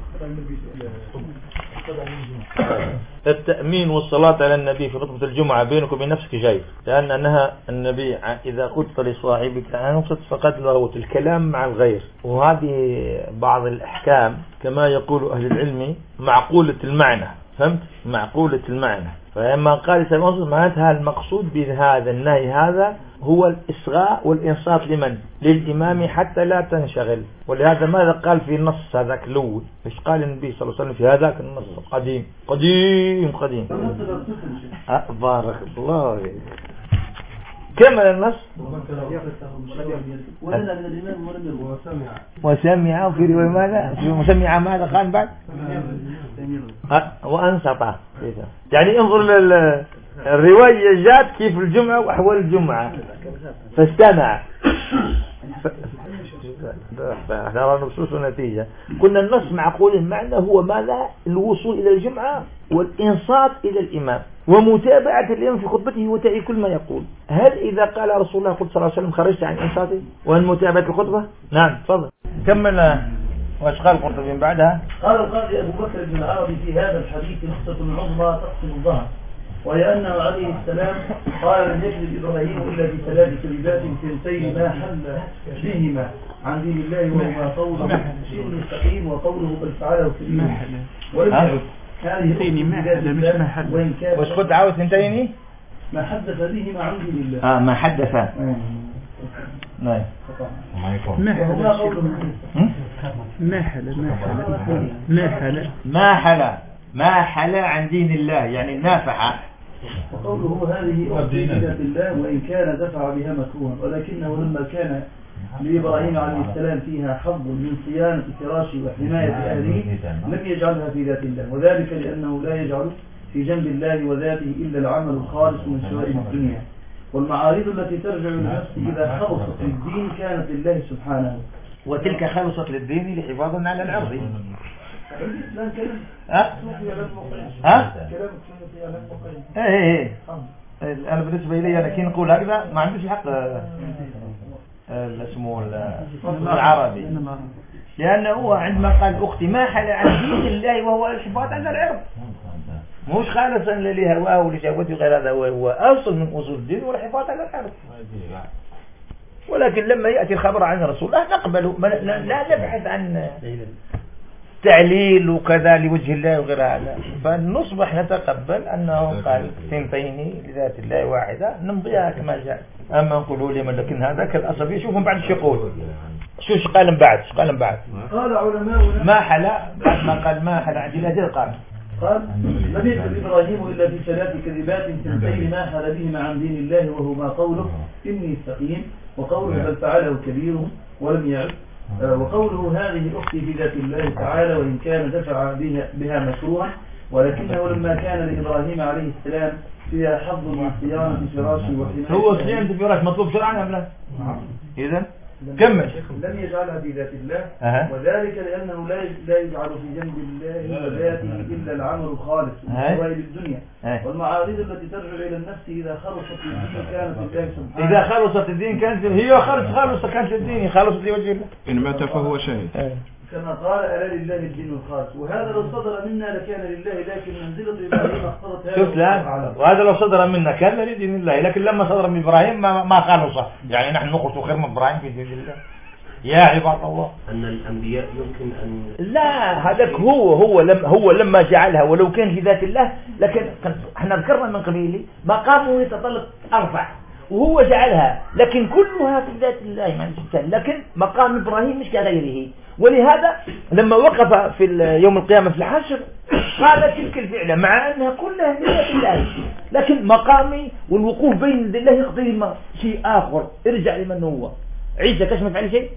التأمين والصلاة على النبي في خطبة الجمعة بينك وبين نفسك جاي، لأن أنها النبي إذا قلت لصاحبك أنصت فقد لغوت الكلام مع الغير. وهذه بعض الأحكام كما يقول أهل العلم معقولة المعنى، فهمت؟ معقولة المعنى. فلما قال سيمصر معناتها المقصود بهذا النهي هذا هو الإصغاء والإنصات لمن؟ للإمام حتى لا تنشغل. ولهذا ماذا قال في النص هذاك الأول؟ إيش قال النبي صلى الله عليه وسلم في هذاك النص قديم قديم قديم بارك الله فيك. كمل النص وسمع في رواية ماذا؟ وسمع ماذا قال بعد؟ وأنصت. يعني انظر الرواية جات كيف الجمعة وأحوال الجمعة فاستمع. نرى نصوص النتيجة. كنا النص معقول المعنى هو ماذا؟ الوصول إلى الجمعة والإنصات إلى الإمام ومتابعة الإمام في خطبته وتعي كل ما يقول. هل إذا قال رسول الله صلى الله عليه وسلم خرجت عن إنصاته وعن متابعة الخطبة؟ نعم تفضل كمل. واش قال القرطبي من بعدها؟ قال القاضي أبو بكر بن العربي في هذا الحديث نقطة عظمى تقسم الظهر، وهي أنه عليه السلام قال لم يكذب إبراهيم إلا بثلاث كذبات ثنتين ما حل فيهما عن دين الله وهما قوله شيء مستقيم وقوله بل فعله كبير ولم يعد هذه الكذبات وإن كان وش كنت عاوز ثنتين؟ ما حدث بهما عن دين الله. آه ما حدث. نعم. ما حل ما حل ما حل ما حل ما حل عن دين الله يعني نافع. وقوله هذه أخذ بذات الله وإن كان دفع بها مكروها، ولكنه لما كان لإبراهيم عليه السلام فيها حظ من صيانة فراشه وحماية أهله لم يجعلها في ذات الله، وذلك لأنه لا يجعل في جنب الله وذاته إلا العمل الخالص من شوائب الدنيا، والمعارض التي ترجع للنفس إذا خلصت للدين كانت لله سبحانه، وتلك خلصت للدين لحفاظا على العرض. لا كلام ها ها كلام في علم مقيم. ايه ايه انا بالنسبه لي انا كي نقول هكذا ما عنديش الحق اسمه العربي، لانه هو عندما قال اختي ما حل عن دين الله وهو الحفاظ على العرض مش خالصا لهواه ولشهوته غير هذا، هو اصل من اصول الدين والحفاظ على العرض. ولكن لما ياتي الخبر عن رسول الله نقبله، لا نبحث عن تعليل وكذا لوجه الله وغير هذا، فنصبح نتقبل أنه قال ثنتين لذات الله واحدة نمضيها كما جاء. أما نقولوا لي لكن هذا كالأصبي شوفهم بعد شو يقول شو قال من بعد شو قال من بعد قال علماؤنا ما حلا بعد ما قال ما حلا عند الله قال قال لم يكذب إبراهيم إلا في ثلاث كذبات ثنتين ما حل بهما عن دين الله وهما قوله إني سقيم وقوله بل فعله كبيرهم ولم يعد وقوله هذه أختي في ذات الله تعالى وإن كان دفع بها, بها مكروها، ولكنه لما كان لإبراهيم عليه السلام فيها حظ من صيانة فراشه وحمايته. هو صيانة الفراش مطلوب شرعا أم لا؟ إذن كمل. لم يجعلها في ذات الله أه. وذلك لأنه لا لا يجعل في جنب الله وذاته إلا العمل الخالص من شوائب الدنيا، أه. والمعارض التي ترجع إلى النفس إذا خلصت الدين كانت لله سبحانه. إذا خلصت الدين كانت هي خلص خلص كانت الدين خلصت لوجه الله. إن مات فهو شهيد. أه. كما قال ألا لله الدين الخالص، وهذا لو صدر منا لكان لله، لكن منزلة إبراهيم اقتضت هذا. شوف لا وهذا لو صدر منا كان لدين الله، لكن لما صدر من إبراهيم ما ما خالص، يعني نحن نخلص خير من إبراهيم في دين الله. يا عباد الله أن الأنبياء يمكن أن لا هذاك هو هو لم هو لما جعلها ولو كان في ذات الله، لكن احنا ذكرنا من قبيل مقامه يتطلب أرفع وهو جعلها، لكن كلها في ذات الله ما نشتغل، لكن مقام إبراهيم مش كغيره. ولهذا لما وقف في يوم القيامة في الحشر قال تلك الفعلة مع أنها كلها في ذات الله، لكن مقامي والوقوف بين يدي الله يقضي ما شيء آخر. ارجع لمن هو عيسى كشف على شيء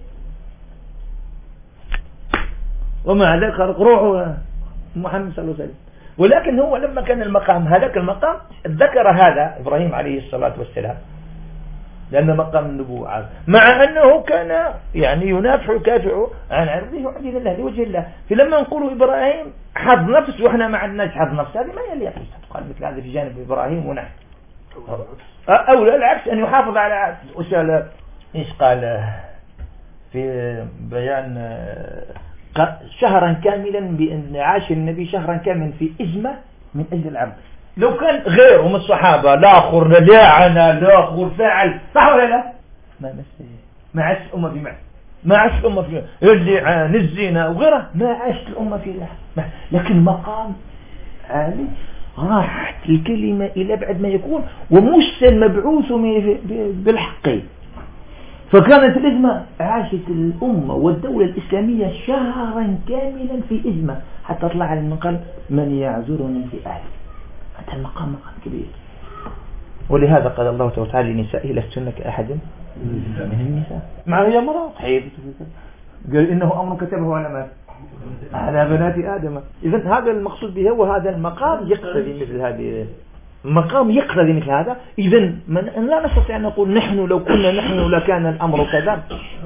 ومع ذلك روحه محمد صلى الله عليه وسلم. ولكن هو لما كان المقام هذاك المقام ذكر هذا إبراهيم عليه الصلاة والسلام لأن مقام النبوة، مع أنه كان يعني ينافع ويكافع عن عرضه وعن دين الله لوجه الله. فلما نقول إبراهيم حظ نفس وإحنا ما عندناش حظ نفس، هذه ما يليق قال مثل هذا في جانب إبراهيم ونحن أو لا العكس أن يحافظ على وش إيش قال في بيان شهرا كاملا بأن عاش النبي شهرا كاملا في إزمة من أجل العبد. لو كان غيره من الصحابة لا أخر لعنا لا أخر فعل صح ولا لا ما مسه ما عاش الأمة في معه ما عاش الأمة في اللعان الزنا وغيره ما عاشت الأمة في الله، لكن مقام عالي راحت الكلمة إلى بعد ما يكون ومش المبعوث بالحق. فكانت الإزمة عاشت الأمة والدولة الإسلامية شهرا كاملا في إزمة حتى طلع على المنقل من يعذرني في أهلي. هذا المقام مقام كبير. ولهذا قال الله تعالى لنسائه لستن كأحد من النساء مع هي مرأة حيض قال إنه أمر كتبه على ما على بنات آدم. إذن هذا المقصود به وهذا المقام يقتضي مثل هذه مقام يقتضي مثل هذا. إذا لا نستطيع أن نقول نحن لو كنا نحن لكان الأمر كذا.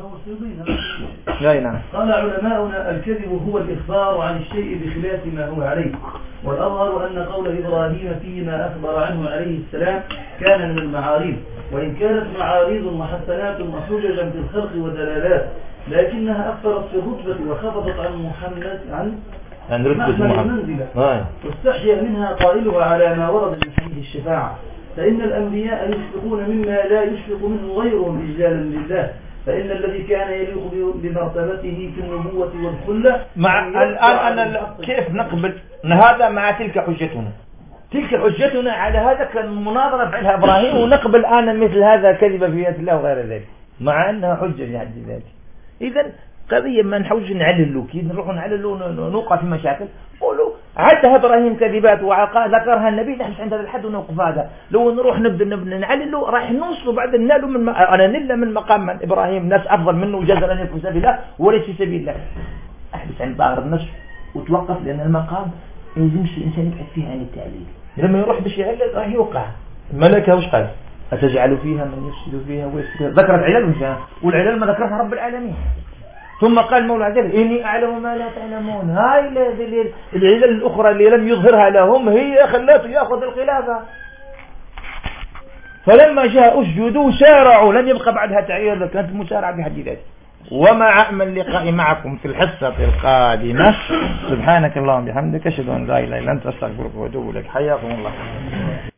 لا نعم. قال علماؤنا الكذب هو الإخبار عن الشيء بخلاف ما هو عليه، والأظهر أن قول إبراهيم فيما أخبر عنه عليه السلام كان من المعاريض، وإن كانت معارض وحسنات وحججا في الخلق ودلالات، لكنها أكثرت في الرتبة وخفضت عن محمد عن عن رتبة المنزلة، واستحيا منها قائلها على ما ورد من حديث الشفاعة، فإن الأنبياء يشفقون مما لا يشفق منه غيرهم إجلالا لله، فإن الذي كان يليق بمرتبته في النبوة والخلة مع الآن أنا كيف نقبل هذا مع تلك حجتنا تلك حجتنا على هذا كان مناظرة فعلها إبراهيم، ونقبل الآن مثل هذا كذب في يد الله وغير ذلك مع أنها حجة في حد ذلك. إذن قضية ما نحوش نعللو كي نروح نعللو نوقع في مشاكل، قولوا عدها إبراهيم كذبات وذكرها النبي نحبس عند هذا الحد ونوقف هذا. لو نروح نبدأ نبدأ نعللو راح نوصلوا بعد ننالوا من أنا نلا من مقام من إبراهيم ناس أفضل منه وجزل أن يكون سبيل الله وليس سبيل الله. أحبس عند باغر النفس وتوقف، لأن المقام يلزمش الإنسان يبعد فيه عن التعليل. لما يروح باش يعلل راح يوقع. الملكة وش قال؟ أتجعل فيها من يفسد فيها ويفسد. ذكرت علل فيها، والعلل ما ذكرها رب العالمين. ثم قال المولى عز وجل إني أعلم ما لا تعلمون. هاي العلل الأخرى اللي لم يظهرها لهم هي خلاته يأخذ الخلافة. فلما جاء أسجدوا سارعوا، لم يبقى بعدها تعيير، كانت المسارعة بحد ذاته. ومع أمل اللقاء معكم في الحصة القادمة. سبحانك اللهم وبحمدك أشهد أن لا إله إلا أنت أستغفرك وأتوب إليك. حياكم الله.